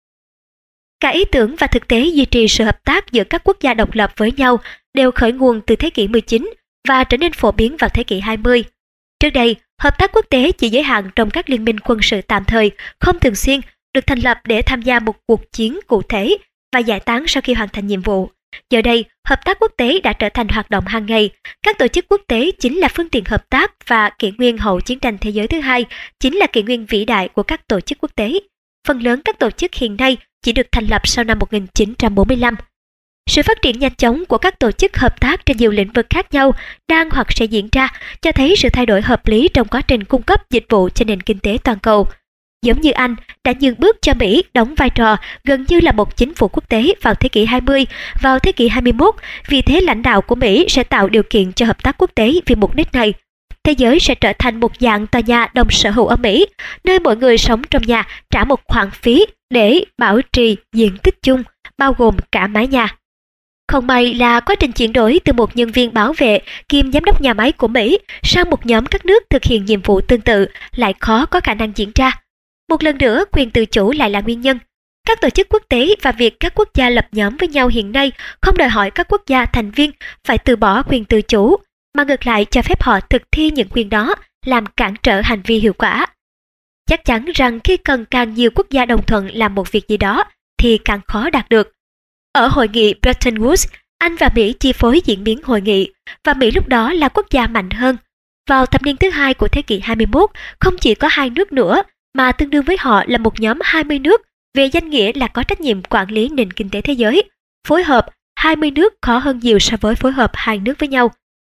Cả ý tưởng và thực tế duy trì sự hợp tác giữa các quốc gia độc lập với nhau đều khởi nguồn từ thế kỷ 19 và trở nên phổ biến vào thế kỷ 20. Trước đây, hợp tác quốc tế chỉ giới hạn trong các liên minh quân sự tạm thời, không thường xuyên, được thành lập để tham gia một cuộc chiến cụ thể và giải tán sau khi hoàn thành nhiệm vụ. Giờ đây, hợp tác quốc tế đã trở thành hoạt động hàng ngày. Các tổ chức quốc tế chính là phương tiện hợp tác và kỷ nguyên hậu chiến tranh thế giới thứ hai, chính là kỷ nguyên vĩ đại của các tổ chức quốc tế. Phần lớn các tổ chức hiện nay chỉ được thành lập sau năm 1945. Sự phát triển nhanh chóng của các tổ chức hợp tác trên nhiều lĩnh vực khác nhau đang hoặc sẽ diễn ra, cho thấy sự thay đổi hợp lý trong quá trình cung cấp dịch vụ cho nền kinh tế toàn cầu. Giống như Anh đã nhường bước cho Mỹ đóng vai trò gần như là một chính phủ quốc tế vào thế kỷ 20, vào thế kỷ 21, vì thế lãnh đạo của Mỹ sẽ tạo điều kiện cho hợp tác quốc tế vì mục đích này. Thế giới sẽ trở thành một dạng tòa nhà đồng sở hữu ở Mỹ, nơi mỗi người sống trong nhà trả một khoản phí để bảo trì diện tích chung, bao gồm cả mái nhà. Không may là quá trình chuyển đổi từ một nhân viên bảo vệ kiêm giám đốc nhà máy của Mỹ sang một nhóm các nước thực hiện nhiệm vụ tương tự lại khó có khả năng diễn ra. Một lần nữa, quyền tự chủ lại là nguyên nhân. Các tổ chức quốc tế và việc các quốc gia lập nhóm với nhau hiện nay không đòi hỏi các quốc gia thành viên phải từ bỏ quyền tự chủ, mà ngược lại cho phép họ thực thi những quyền đó làm cản trở hành vi hiệu quả. Chắc chắn rằng khi cần càng nhiều quốc gia đồng thuận làm một việc gì đó thì càng khó đạt được. Ở hội nghị Bretton Woods, Anh và Mỹ chi phối diễn biến hội nghị, và Mỹ lúc đó là quốc gia mạnh hơn. Vào thập niên thứ hai của thế kỷ 21, không chỉ có 2 nước nữa, mà tương đương với họ là một nhóm 20 nước, về danh nghĩa là có trách nhiệm quản lý nền kinh tế thế giới. Phối hợp 20 nước khó hơn nhiều so với phối hợp 2 nước với nhau.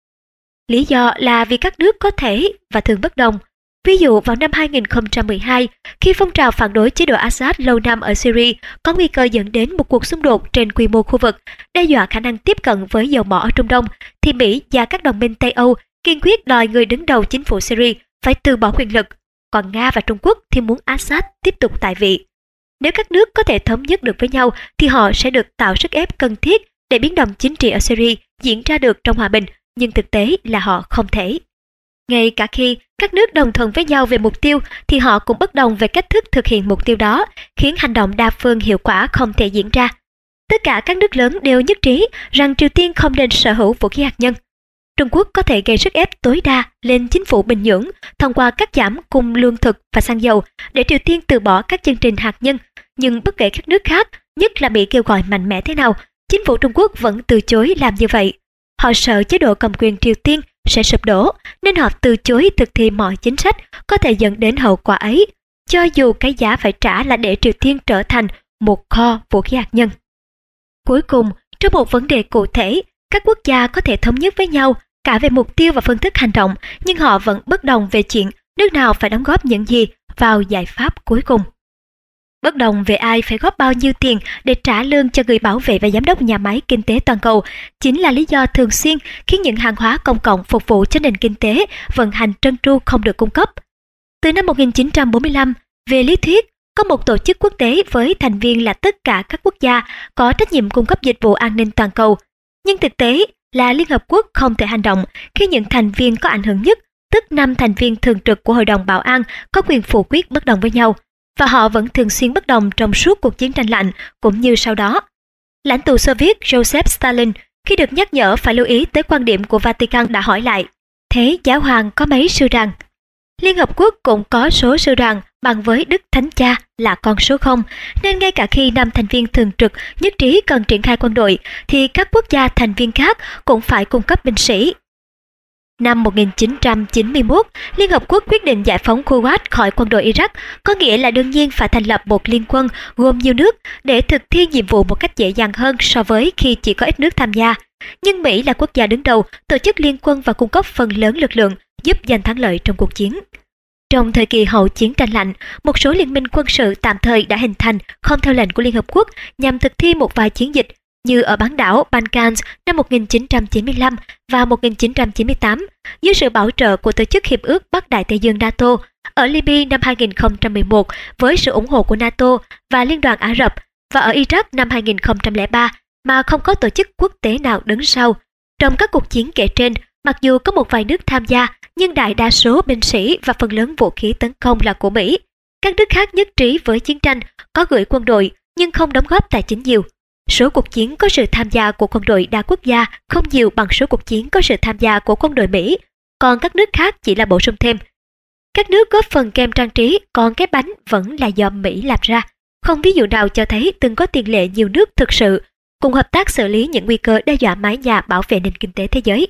Lý do là vì các nước có thể và thường bất đồng. Ví dụ vào năm 2012, khi phong trào phản đối chế độ Assad lâu năm ở Syria có nguy cơ dẫn đến một cuộc xung đột trên quy mô khu vực, đe dọa khả năng tiếp cận với dầu mỏ ở Trung Đông, thì Mỹ và các đồng minh Tây Âu kiên quyết đòi người đứng đầu chính phủ Syria phải từ bỏ quyền lực, còn Nga và Trung Quốc thì muốn Assad tiếp tục tại vị. Nếu các nước có thể thống nhất được với nhau thì họ sẽ được tạo sức ép cần thiết để biến động chính trị ở Syria diễn ra được trong hòa bình, nhưng thực tế là họ không thể. Ngay cả khi các nước đồng thuận với nhau về mục tiêu thì họ cũng bất đồng về cách thức thực hiện mục tiêu đó, khiến hành động đa phương hiệu quả không thể diễn ra. Tất cả các nước lớn đều nhất trí rằng Triều Tiên không nên sở hữu vũ khí hạt nhân. Trung Quốc có thể gây sức ép tối đa lên chính phủ Bình Nhưỡng thông qua cắt giảm cung lương thực và xăng dầu để Triều Tiên từ bỏ các chương trình hạt nhân, nhưng bất kể các nước khác, nhất là Mỹ kêu gọi mạnh mẽ thế nào, chính phủ Trung Quốc vẫn từ chối làm như vậy. Họ sợ chế độ cầm quyền Triều Tiên sẽ sụp đổ, nên họ từ chối thực thi mọi chính sách có thể dẫn đến hậu quả ấy, cho dù cái giá phải trả là để Triều Tiên trở thành một kho vũ khí hạt nhân. Cuối cùng, trong một vấn đề cụ thể, các quốc gia có thể thống nhất với nhau cả về mục tiêu và phương thức hành động, nhưng họ vẫn bất đồng về chuyện nước nào phải đóng góp những gì vào giải pháp cuối cùng. Bất đồng về ai phải góp bao nhiêu tiền để trả lương cho người bảo vệ và giám đốc nhà máy kinh tế toàn cầu chính là lý do thường xuyên khiến những hàng hóa công cộng phục vụ cho nền kinh tế vận hành trơn tru không được cung cấp. Từ năm 1945, về lý thuyết, có một tổ chức quốc tế với thành viên là tất cả các quốc gia có trách nhiệm cung cấp dịch vụ an ninh toàn cầu. Nhưng thực tế là Liên Hợp Quốc không thể hành động khi những thành viên có ảnh hưởng nhất, tức 5 thành viên thường trực của Hội đồng Bảo an có quyền phủ quyết bất đồng với nhau. Và họ vẫn thường xuyên bất đồng trong suốt cuộc chiến tranh lạnh cũng như sau đó. Lãnh tụ Xô Viết Joseph Stalin khi được nhắc nhở phải lưu ý tới quan điểm của Vatican đã hỏi lại: Thế giáo hoàng có mấy sư đoàn? Liên Hợp Quốc cũng có số sư đoàn bằng với Đức Thánh Cha là con số 0, nên ngay cả khi 5 thành viên thường trực nhất trí cần triển khai quân đội, thì các quốc gia thành viên khác cũng phải cung cấp binh sĩ. Năm 1991, Liên Hợp Quốc quyết định giải phóng Kuwait khỏi quân đội Iraq, có nghĩa là đương nhiên phải thành lập một liên quân gồm nhiều nước để thực thi nhiệm vụ một cách dễ dàng hơn so với khi chỉ có ít nước tham gia. Nhưng Mỹ là quốc gia đứng đầu, tổ chức liên quân và cung cấp phần lớn lực lượng, giúp giành thắng lợi trong cuộc chiến. Trong thời kỳ hậu chiến tranh lạnh, một số liên minh quân sự tạm thời đã hình thành không theo lệnh của Liên Hợp Quốc nhằm thực thi một vài chiến dịch, như ở bán đảo Balkans năm 1995 và 1998, dưới sự bảo trợ của Tổ chức Hiệp ước Bắc Đại Tây Dương NATO, ở Libya năm 2011 với sự ủng hộ của NATO và Liên đoàn Ả Rập, và ở Iraq năm 2003 mà không có tổ chức quốc tế nào đứng sau. Trong các cuộc chiến kể trên, mặc dù có một vài nước tham gia, nhưng đại đa số binh sĩ và phần lớn vũ khí tấn công là của Mỹ. Các nước khác nhất trí với chiến tranh, có gửi quân đội nhưng không đóng góp tài chính nhiều. Số cuộc chiến có sự tham gia của quân đội đa quốc gia không nhiều bằng số cuộc chiến có sự tham gia của quân đội Mỹ, còn các nước khác chỉ là bổ sung thêm. Các nước góp phần kem trang trí, còn cái bánh vẫn là do Mỹ làm ra. Không ví dụ nào cho thấy từng có tiền lệ nhiều nước thực sự cùng hợp tác xử lý những nguy cơ đe dọa mái nhà bảo vệ nền kinh tế thế giới.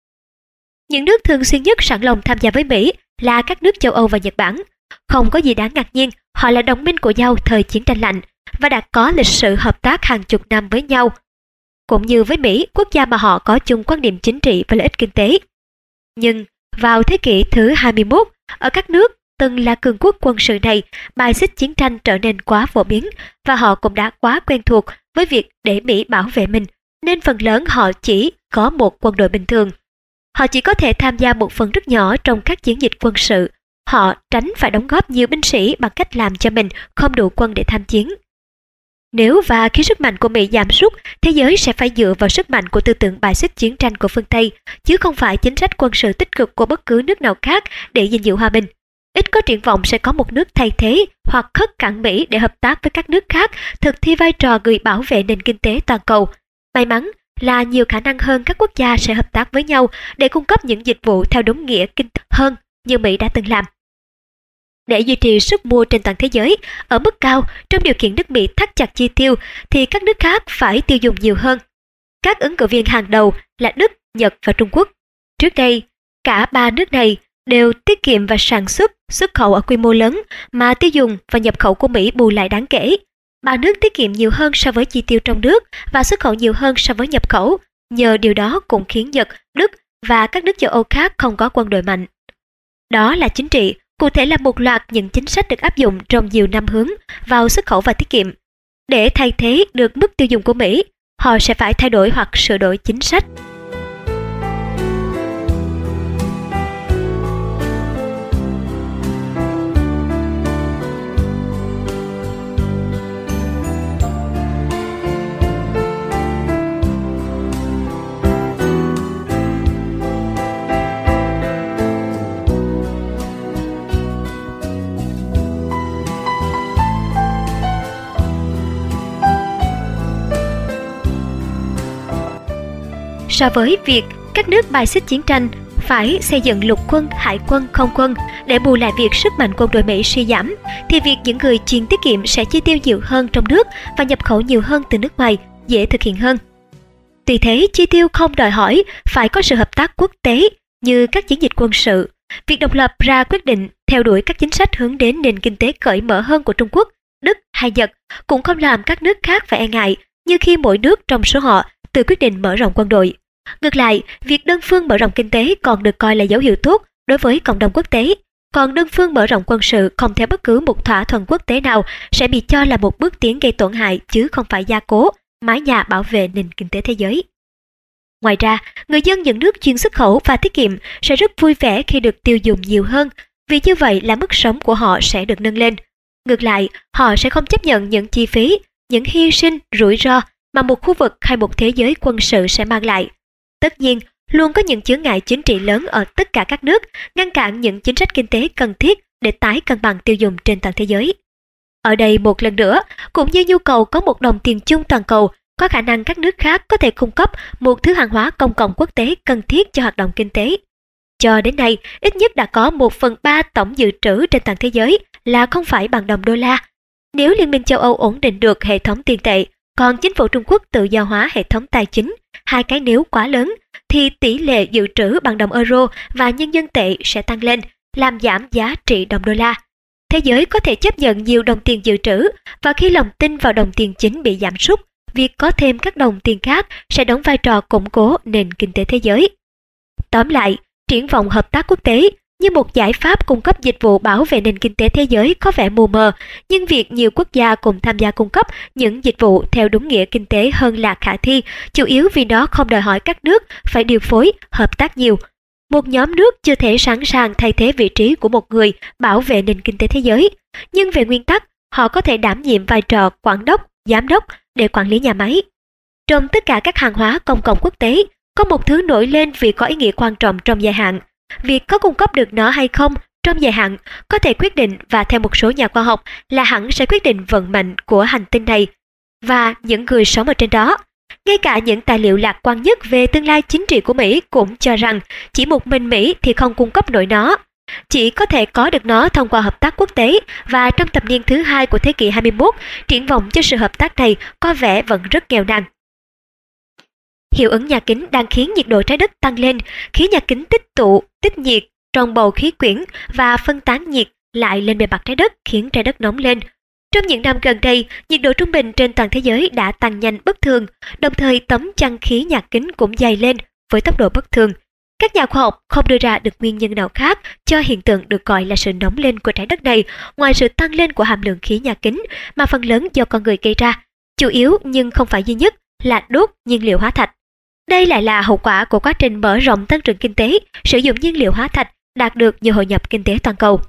Những nước thường xuyên nhất sẵn lòng tham gia với Mỹ là các nước châu Âu và Nhật Bản. Không có gì đáng ngạc nhiên, họ là đồng minh của nhau thời chiến tranh lạnh và đã có lịch sử hợp tác hàng chục năm với nhau. Cũng như với Mỹ, quốc gia mà họ có chung quan điểm chính trị và lợi ích kinh tế. Nhưng vào thế kỷ thứ 21, ở các nước từng là cường quốc quân sự này, bài xích chiến tranh trở nên quá phổ biến và họ cũng đã quá quen thuộc với việc để Mỹ bảo vệ mình, nên phần lớn họ chỉ có một quân đội bình thường. Họ chỉ có thể tham gia một phần rất nhỏ trong các chiến dịch quân sự. Họ tránh phải đóng góp nhiều binh sĩ bằng cách làm cho mình không đủ quân để tham chiến. Nếu và khi sức mạnh của Mỹ giảm sút, thế giới sẽ phải dựa vào sức mạnh của tư tưởng bài xích chiến tranh của phương Tây, chứ không phải chính sách quân sự tích cực của bất cứ nước nào khác để gìn giữ hòa bình. Ít có triển vọng sẽ có một nước thay thế hoặc khất cản Mỹ để hợp tác với các nước khác thực thi vai trò người bảo vệ nền kinh tế toàn cầu. May mắn là nhiều khả năng hơn các quốc gia sẽ hợp tác với nhau để cung cấp những dịch vụ theo đúng nghĩa kinh tế hơn như Mỹ đã từng làm. Để duy trì sức mua trên toàn thế giới ở mức cao trong điều kiện nước Mỹ thắt chặt chi tiêu, thì các nước khác phải tiêu dùng nhiều hơn. Các ứng cử viên hàng đầu là Đức, Nhật và Trung Quốc. Trước đây, cả ba nước này đều tiết kiệm và sản xuất khẩu ở quy mô lớn, mà tiêu dùng và nhập khẩu của Mỹ bù lại đáng kể. Ba nước tiết kiệm nhiều hơn so với chi tiêu trong nước và xuất khẩu nhiều hơn so với nhập khẩu. Nhờ điều đó cũng khiến Nhật, Đức và các nước châu Âu khác không có quân đội mạnh. Đó là chính trị, cụ thể là một loạt những chính sách được áp dụng trong nhiều năm hướng vào xuất khẩu và tiết kiệm. Để thay thế được mức tiêu dùng của Mỹ, họ sẽ phải thay đổi hoặc sửa đổi chính sách. So với việc các nước bài xích chiến tranh phải xây dựng lục quân, hải quân, không quân để bù lại việc sức mạnh quân đội Mỹ suy giảm, thì việc những người chuyên tiết kiệm sẽ chi tiêu nhiều hơn trong nước và nhập khẩu nhiều hơn từ nước ngoài dễ thực hiện hơn. Tuy thế, chi tiêu không đòi hỏi phải có sự hợp tác quốc tế như các chiến dịch quân sự. Việc độc lập ra quyết định theo đuổi các chính sách hướng đến nền kinh tế cởi mở hơn của Trung Quốc, Đức hay Nhật cũng không làm các nước khác phải e ngại, như khi mỗi nước trong số họ tự quyết định mở rộng quân đội. Ngược lại, việc đơn phương mở rộng kinh tế còn được coi là dấu hiệu tốt đối với cộng đồng quốc tế, còn đơn phương mở rộng quân sự không theo bất cứ một thỏa thuận quốc tế nào sẽ bị cho là một bước tiến gây tổn hại chứ không phải gia cố mái nhà bảo vệ nền kinh tế thế giới. Ngoài ra, người dân những nước chuyên xuất khẩu và tiết kiệm sẽ rất vui vẻ khi được tiêu dùng nhiều hơn, vì như vậy là mức sống của họ sẽ được nâng lên. Ngược lại, họ sẽ không chấp nhận những chi phí, những hy sinh, rủi ro mà một khu vực hay một thế giới quân sự sẽ mang lại. Tất nhiên, luôn có những chướng ngại chính trị lớn ở tất cả các nước, ngăn cản những chính sách kinh tế cần thiết để tái cân bằng tiêu dùng trên toàn thế giới. Ở đây một lần nữa, cũng như nhu cầu có một đồng tiền chung toàn cầu, có khả năng các nước khác có thể cung cấp một thứ hàng hóa công cộng quốc tế cần thiết cho hoạt động kinh tế. Cho đến nay, ít nhất đã có 1/3 tổng dự trữ trên toàn thế giới là không phải bằng đồng đô la. Nếu Liên minh châu Âu ổn định được hệ thống tiền tệ, còn chính phủ Trung Quốc tự do hóa hệ thống tài chính, hai cái nếu quá lớn, thì tỷ lệ dự trữ bằng đồng euro và nhân dân tệ sẽ tăng lên, làm giảm giá trị đồng đô la. Thế giới có thể chấp nhận nhiều đồng tiền dự trữ, và khi lòng tin vào đồng tiền chính bị giảm sút, việc có thêm các đồng tiền khác sẽ đóng vai trò củng cố nền kinh tế thế giới. Tóm lại, triển vọng hợp tác quốc tế như một giải pháp cung cấp dịch vụ bảo vệ nền kinh tế thế giới có vẻ mù mờ, nhưng việc nhiều quốc gia cùng tham gia cung cấp những dịch vụ theo đúng nghĩa kinh tế hơn là khả thi, chủ yếu vì nó không đòi hỏi các nước phải điều phối, hợp tác nhiều. Một nhóm nước chưa thể sẵn sàng thay thế vị trí của một người bảo vệ nền kinh tế thế giới, nhưng về nguyên tắc, họ có thể đảm nhiệm vai trò quản đốc, giám đốc để quản lý nhà máy. Trong tất cả các hàng hóa công cộng quốc tế, có một thứ nổi lên vì có ý nghĩa quan trọng trong dài hạn. Việc có cung cấp được nó hay không trong dài hạn có thể quyết định, và theo một số nhà khoa học là hẳn sẽ quyết định vận mệnh của hành tinh này và những người sống ở trên đó. Ngay cả những tài liệu lạc quan nhất về tương lai chính trị của Mỹ cũng cho rằng chỉ một mình Mỹ thì không cung cấp nổi nó. Chỉ có thể có được nó thông qua hợp tác quốc tế, và trong thập niên thứ hai của thế kỷ 21, triển vọng cho sự hợp tác này có vẻ vẫn rất nghèo nàn. Hiệu ứng nhà kính đang khiến nhiệt độ trái đất tăng lên, khí nhà kính tích nhiệt trong bầu khí quyển và phân tán nhiệt lại lên bề mặt trái đất, khiến trái đất nóng lên. Trong những năm gần đây, nhiệt độ trung bình trên toàn thế giới đã tăng nhanh bất thường, đồng thời tấm chắn khí nhà kính cũng dày lên với tốc độ bất thường. Các nhà khoa học không đưa ra được nguyên nhân nào khác cho hiện tượng được gọi là sự nóng lên của trái đất này, ngoài sự tăng lên của hàm lượng khí nhà kính mà phần lớn do con người gây ra. Chủ yếu nhưng không phải duy nhất là đốt nhiên liệu hóa thạch. Đây lại là hậu quả của quá trình mở rộng tăng trưởng kinh tế, sử dụng nhiên liệu hóa thạch đạt được nhờ hội nhập kinh tế toàn cầu.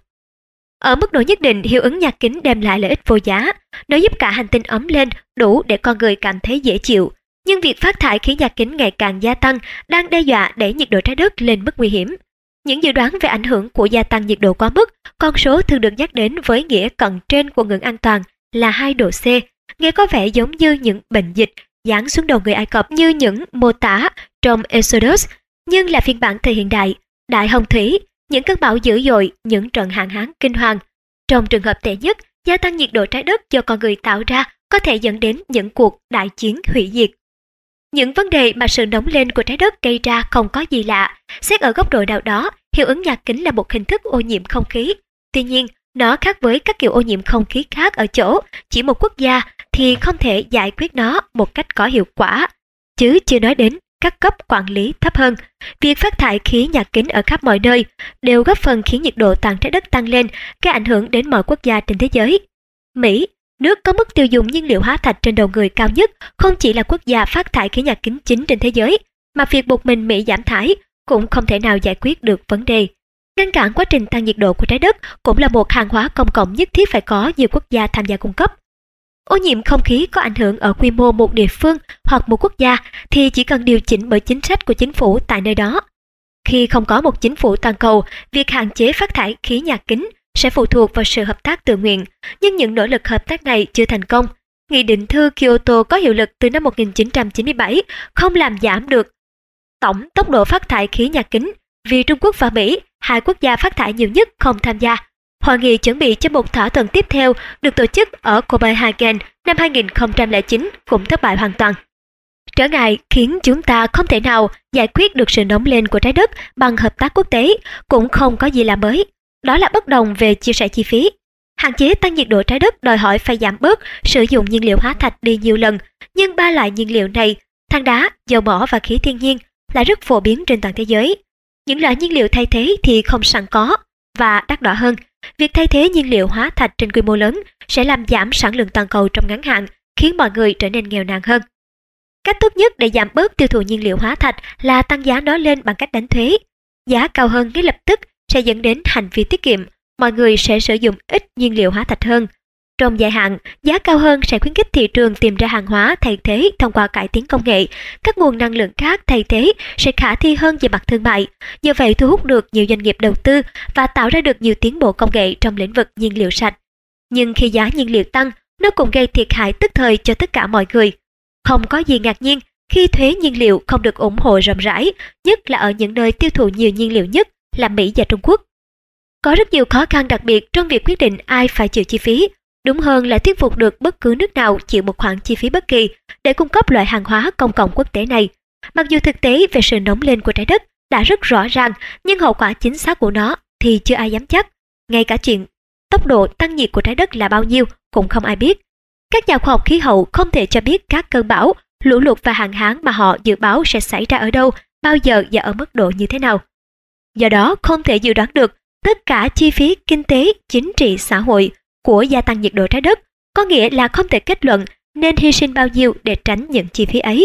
Ở mức độ nhất định, hiệu ứng nhà kính đem lại lợi ích vô giá. Nó giúp cả hành tinh ấm lên đủ để con người cảm thấy dễ chịu. Nhưng việc phát thải khí nhà kính ngày càng gia tăng đang đe dọa đẩy nhiệt độ trái đất lên mức nguy hiểm. Những dự đoán về ảnh hưởng của gia tăng nhiệt độ quá mức, con số thường được nhắc đến với nghĩa cận trên của ngưỡng an toàn là 2 độ C, nghe có vẻ giống như những bệnh dịch giáng xuống đầu người Ai Cập như những mô tả trong Exodus, nhưng là phiên bản thời hiện đại, đại hồng thủy, những cơn bão dữ dội, những trận hạn hán kinh hoàng. Trong trường hợp tệ nhất, gia tăng nhiệt độ trái đất do con người tạo ra có thể dẫn đến những cuộc đại chiến hủy diệt. Những vấn đề mà sự nóng lên của trái đất gây ra không có gì lạ. Xét ở góc độ nào đó, hiệu ứng nhà kính là một hình thức ô nhiễm không khí. Tuy nhiên, nó khác với các kiểu ô nhiễm không khí khác ở chỗ chỉ một quốc gia thì không thể giải quyết nó một cách có hiệu quả, chứ chưa nói đến các cấp quản lý thấp hơn. Việc phát thải khí nhà kính ở khắp mọi nơi đều góp phần khiến nhiệt độ toàn trái đất tăng lên, gây ảnh hưởng đến mọi quốc gia trên thế giới. Mỹ, nước có mức tiêu dùng nhiên liệu hóa thạch trên đầu người cao nhất, không chỉ là quốc gia phát thải khí nhà kính chính trên thế giới, mà việc buộc mình Mỹ giảm thải cũng không thể nào giải quyết được vấn đề. Ngăn cản quá trình tăng nhiệt độ của trái đất cũng là một hàng hóa công cộng nhất thiết phải có nhiều quốc gia tham gia cung cấp. Ô nhiễm không khí có ảnh hưởng ở quy mô một địa phương hoặc một quốc gia thì chỉ cần điều chỉnh bởi chính sách của chính phủ tại nơi đó. Khi không có một chính phủ toàn cầu, việc hạn chế phát thải khí nhà kính sẽ phụ thuộc vào sự hợp tác tự nguyện, nhưng những nỗ lực hợp tác này chưa thành công. Nghị định thư Kyoto có hiệu lực từ năm 1997 không làm giảm được tổng tốc độ phát thải khí nhà kính vì Trung Quốc và Mỹ, hai quốc gia phát thải nhiều nhất, không tham gia. Hội nghị chuẩn bị cho một thỏa thuận tiếp theo được tổ chức ở Copenhagen năm 2009 cũng thất bại hoàn toàn. Trở ngại khiến chúng ta không thể nào giải quyết được sự nóng lên của trái đất bằng hợp tác quốc tế cũng không có gì là mới. Đó là bất đồng về chia sẻ chi phí. Hạn chế tăng nhiệt độ trái đất đòi hỏi phải giảm bớt sử dụng nhiên liệu hóa thạch đi nhiều lần, nhưng ba loại nhiên liệu này, than đá, dầu mỏ và khí thiên nhiên, là rất phổ biến trên toàn thế giới. Những loại nhiên liệu thay thế thì không sẵn có và đắt đỏ hơn. Việc thay thế nhiên liệu hóa thạch trên quy mô lớn sẽ làm giảm sản lượng toàn cầu trong ngắn hạn, khiến mọi người trở nên nghèo nàn hơn. Cách tốt nhất để giảm bớt tiêu thụ nhiên liệu hóa thạch là tăng giá nó lên bằng cách đánh thuế. Giá cao hơn ngay lập tức sẽ dẫn đến hành vi tiết kiệm, mọi người sẽ sử dụng ít nhiên liệu hóa thạch hơn. Trong dài hạn, giá cao hơn sẽ khuyến khích thị trường tìm ra hàng hóa thay thế thông qua cải tiến công nghệ. Các nguồn năng lượng khác thay thế sẽ khả thi hơn về mặt thương mại, nhờ vậy thu hút được nhiều doanh nghiệp đầu tư và tạo ra được nhiều tiến bộ công nghệ trong lĩnh vực nhiên liệu sạch. Nhưng khi giá nhiên liệu tăng, nó cũng gây thiệt hại tức thời cho tất cả mọi người. Không có gì ngạc nhiên khi thuế nhiên liệu không được ủng hộ rộng rãi, nhất là ở những nơi tiêu thụ nhiều nhiên liệu nhất là Mỹ và Trung Quốc. Có rất nhiều khó khăn đặc biệt trong việc quyết định ai phải chịu chi phí, đúng hơn là thuyết phục được bất cứ nước nào chịu một khoản chi phí bất kỳ để cung cấp loại hàng hóa công cộng quốc tế này. Mặc dù thực tế về sự nóng lên của trái đất đã rất rõ ràng, nhưng hậu quả chính xác của nó thì chưa ai dám chắc. Ngay cả chuyện tốc độ tăng nhiệt của trái đất là bao nhiêu cũng không ai biết. Các nhà khoa học khí hậu không thể cho biết các cơn bão, lũ lụt và hạn hán mà họ dự báo sẽ xảy ra ở đâu, bao giờ và ở mức độ như thế nào. Do đó, không thể dự đoán được tất cả chi phí kinh tế, chính trị, xã hội của gia tăng nhiệt độ trái đất, có nghĩa là không thể kết luận nên hy sinh bao nhiêu để tránh những chi phí ấy.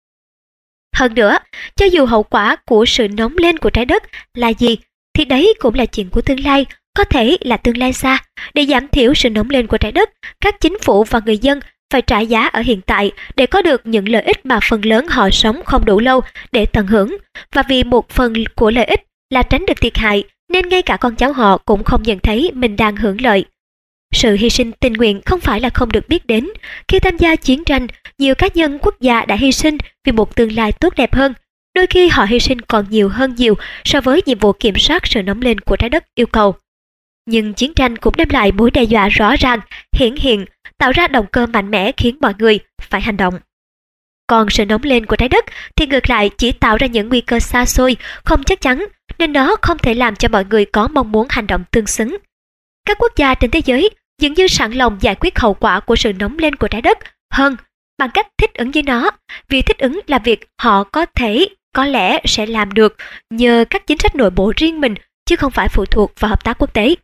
Hơn nữa, cho dù hậu quả của sự nóng lên của trái đất là gì, thì đấy cũng là chuyện của tương lai, có thể là tương lai xa. Để giảm thiểu sự nóng lên của trái đất, các chính phủ và người dân phải trả giá ở hiện tại để có được những lợi ích mà phần lớn họ sống không đủ lâu để tận hưởng. Và vì một phần của lợi ích là tránh được thiệt hại, nên ngay cả con cháu họ cũng không nhận thấy mình đang hưởng lợi. Sự hy sinh tình nguyện không phải là không được biết đến. Khi tham gia chiến tranh, nhiều cá nhân quốc gia đã hy sinh vì một tương lai tốt đẹp hơn. Đôi khi họ hy sinh còn nhiều hơn nhiều so với nhiệm vụ kiểm soát sự nóng lên của trái đất yêu cầu. Nhưng chiến tranh cũng đem lại mối đe dọa rõ ràng, hiển hiện, tạo ra động cơ mạnh mẽ khiến mọi người phải hành động. Còn sự nóng lên của trái đất thì ngược lại chỉ tạo ra những nguy cơ xa xôi, không chắc chắn, nên nó không thể làm cho mọi người có mong muốn hành động tương xứng. Các quốc gia trên thế giới dường như sẵn lòng giải quyết hậu quả của sự nóng lên của trái đất hơn bằng cách thích ứng với nó, vì thích ứng là việc họ có lẽ sẽ làm được nhờ các chính sách nội bộ riêng mình, chứ không phải phụ thuộc vào hợp tác quốc tế.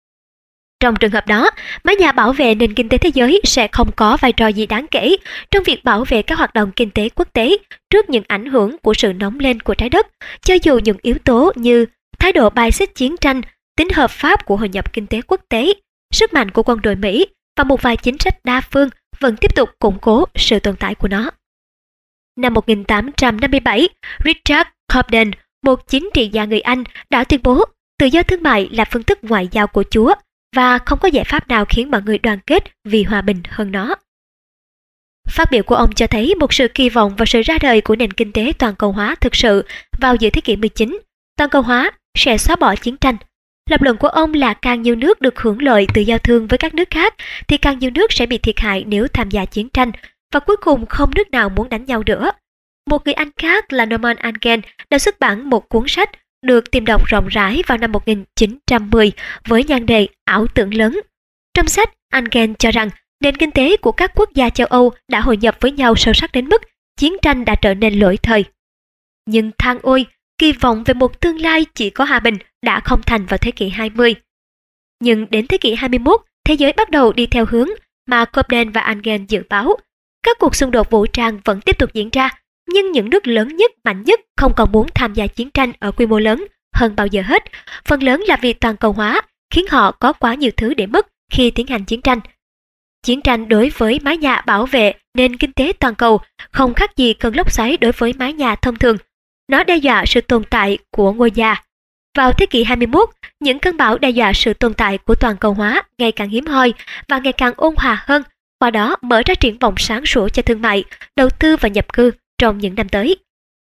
Trong trường hợp đó, mái nhà bảo vệ nền kinh tế thế giới sẽ không có vai trò gì đáng kể trong việc bảo vệ các hoạt động kinh tế quốc tế trước những ảnh hưởng của sự nóng lên của trái đất, cho dù những yếu tố như thái độ bài xích chiến tranh, tính hợp pháp của hội nhập kinh tế quốc tế, sức mạnh của quân đội Mỹ và một vài chính sách đa phương vẫn tiếp tục củng cố sự tồn tại của nó. Năm 1857, Richard Cobden, một chính trị gia người Anh, đã tuyên bố tự do thương mại là phương thức ngoại giao của Chúa và không có giải pháp nào khiến mọi người đoàn kết vì hòa bình hơn nó. Phát biểu của ông cho thấy một sự kỳ vọng vào sự ra đời của nền kinh tế toàn cầu hóa thực sự vào giữa thế kỷ 19. Toàn cầu hóa sẽ xóa bỏ chiến tranh. Lập luận của ông là càng nhiều nước được hưởng lợi từ giao thương với các nước khác thì càng nhiều nước sẽ bị thiệt hại nếu tham gia chiến tranh, và cuối cùng không nước nào muốn đánh nhau nữa. Một người Anh khác là Norman Angell đã xuất bản một cuốn sách được tìm đọc rộng rãi vào năm 1910 với nhan đề Ảo tưởng lớn. Trong sách, Angell cho rằng nền kinh tế của các quốc gia châu Âu đã hội nhập với nhau sâu sắc đến mức chiến tranh đã trở nên lỗi thời. Nhưng than ôi, kỳ vọng về một tương lai chỉ có hòa bình đã không thành vào thế kỷ 20. Nhưng đến thế kỷ 21, thế giới bắt đầu đi theo hướng mà Cobden và Angell dự báo. Các cuộc xung đột vũ trang vẫn tiếp tục diễn ra, nhưng những nước lớn nhất, mạnh nhất không còn muốn tham gia chiến tranh ở quy mô lớn hơn bao giờ hết. Phần lớn là vì toàn cầu hóa khiến họ có quá nhiều thứ để mất khi tiến hành chiến tranh. Chiến tranh đối với mái nhà bảo vệ nền kinh tế toàn cầu không khác gì cơn lốc xoáy đối với mái nhà thông thường. Nó đe dọa sự tồn tại của ngôi nhà. Vào thế kỷ 21, những cơn bão đe dọa sự tồn tại của toàn cầu hóa ngày càng hiếm hoi và ngày càng ôn hòa hơn, qua đó mở ra triển vọng sáng sủa cho thương mại, đầu tư và nhập cư trong những năm tới.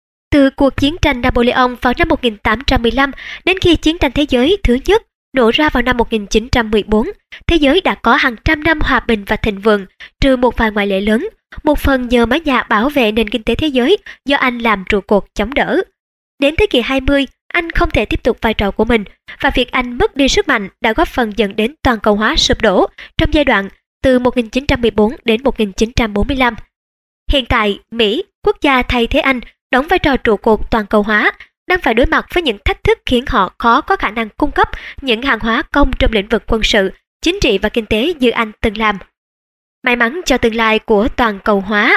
Từ cuộc chiến tranh Napoleon vào năm 1815 đến khi chiến tranh thế giới thứ nhất nổ ra vào năm 1914, thế giới đã có hàng trăm năm hòa bình và thịnh vượng, trừ một vài ngoại lệ lớn, một phần nhờ mái nhà bảo vệ nền kinh tế thế giới do Anh làm trụ cột chống đỡ. Đến thế kỷ 20, Anh không thể tiếp tục vai trò của mình, và việc Anh mất đi sức mạnh đã góp phần dẫn đến toàn cầu hóa sụp đổ trong giai đoạn từ 1914 đến 1945. Hiện tại, Mỹ, quốc gia thay thế Anh, đóng vai trò trụ cột toàn cầu hóa, đang phải đối mặt với những thách thức khiến họ khó có khả năng cung cấp những hàng hóa công trong lĩnh vực quân sự, chính trị và kinh tế như Anh từng làm. May mắn cho tương lai của toàn cầu hóa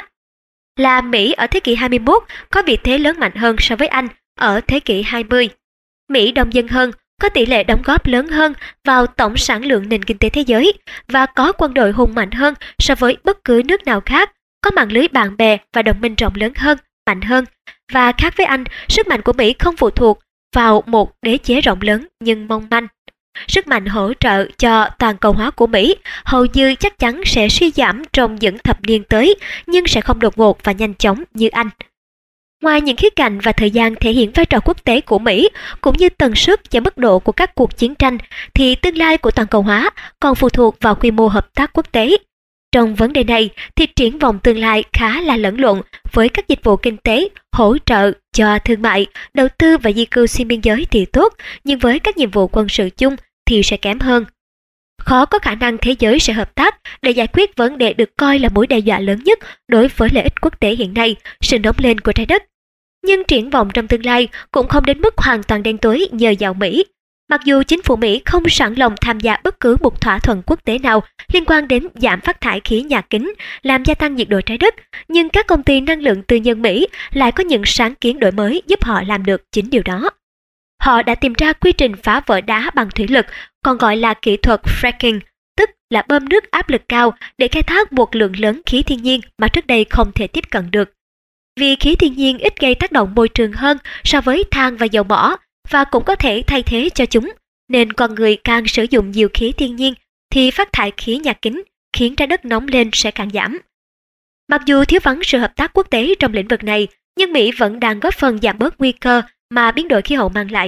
là Mỹ ở thế kỷ 21 có vị thế lớn mạnh hơn so với Anh ở thế kỷ 20. Mỹ đông dân hơn, có tỷ lệ đóng góp lớn hơn vào tổng sản lượng nền kinh tế thế giới và có quân đội hùng mạnh hơn so với bất cứ nước nào khác, có mạng lưới bạn bè và đồng minh rộng lớn hơn, mạnh hơn. Và khác với Anh, sức mạnh của Mỹ không phụ thuộc vào một đế chế rộng lớn nhưng mong manh. Sức mạnh hỗ trợ cho toàn cầu hóa của Mỹ hầu như chắc chắn sẽ suy giảm trong những thập niên tới, nhưng sẽ không đột ngột và nhanh chóng như Anh. Ngoài những khía cạnh và thời gian thể hiện vai trò quốc tế của Mỹ, cũng như tần suất và mức độ của các cuộc chiến tranh, thì tương lai của toàn cầu hóa còn phụ thuộc vào quy mô hợp tác quốc tế. Trong vấn đề này, thì triển vọng tương lai khá là lẫn lộn, với các dịch vụ kinh tế, hỗ trợ cho thương mại, đầu tư và di cư xuyên biên giới thì tốt, nhưng với các nhiệm vụ quân sự chung thì sẽ kém hơn. Khó có khả năng thế giới sẽ hợp tác để giải quyết vấn đề được coi là mối đe dọa lớn nhất đối với lợi ích quốc tế hiện nay, sự nóng lên của trái đất. Nhưng triển vọng trong tương lai cũng không đến mức hoàn toàn đen tối nhờ vào Mỹ. Mặc dù chính phủ Mỹ không sẵn lòng tham gia bất cứ một thỏa thuận quốc tế nào liên quan đến giảm phát thải khí nhà kính, làm gia tăng nhiệt độ trái đất, nhưng các công ty năng lượng tư nhân Mỹ lại có những sáng kiến đổi mới giúp họ làm được chính điều đó. Họ đã tìm ra quy trình phá vỡ đá bằng thủy lực, còn gọi là kỹ thuật fracking, tức là bơm nước áp lực cao để khai thác một lượng lớn khí thiên nhiên mà trước đây không thể tiếp cận được. Vì khí thiên nhiên ít gây tác động môi trường hơn so với than và dầu mỏ, và cũng có thể thay thế cho chúng, nên con người càng sử dụng nhiều khí thiên nhiên thì phát thải khí nhà kính khiến trái đất nóng lên sẽ càng giảm. Mặc dù thiếu vắng sự hợp tác quốc tế trong lĩnh vực này, nhưng Mỹ vẫn đang góp phần giảm bớt nguy cơ mà biến đổi khí hậu mang lại.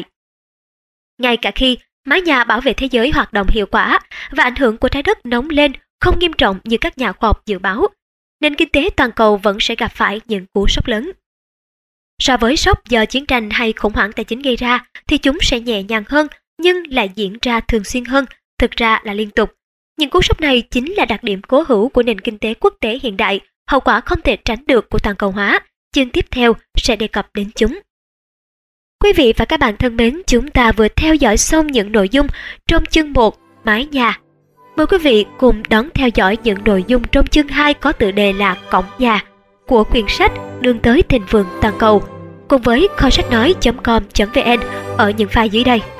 Ngay cả khi mái nhà bảo vệ thế giới hoạt động hiệu quả và ảnh hưởng của trái đất nóng lên không nghiêm trọng như các nhà khoa học dự báo, nền kinh tế toàn cầu vẫn sẽ gặp phải những cú sốc lớn. So với sốc do chiến tranh hay khủng hoảng tài chính gây ra thì chúng sẽ nhẹ nhàng hơn, nhưng lại diễn ra thường xuyên hơn, thực ra là liên tục. Những cú sốc này chính là đặc điểm cố hữu của nền kinh tế quốc tế hiện đại, hậu quả không thể tránh được của toàn cầu hóa. Chương tiếp theo sẽ đề cập đến chúng. Quý vị và các bạn thân mến, chúng ta vừa theo dõi xong những nội dung trong chương 1 Mái nhà. Mời quý vị cùng đón theo dõi những nội dung trong chương 2 có tựa đề là Cổng nhà của quyển sách Đường tới thịnh vượng toàn cầu, cùng với kho sách nói.com.vn ở những file dưới đây.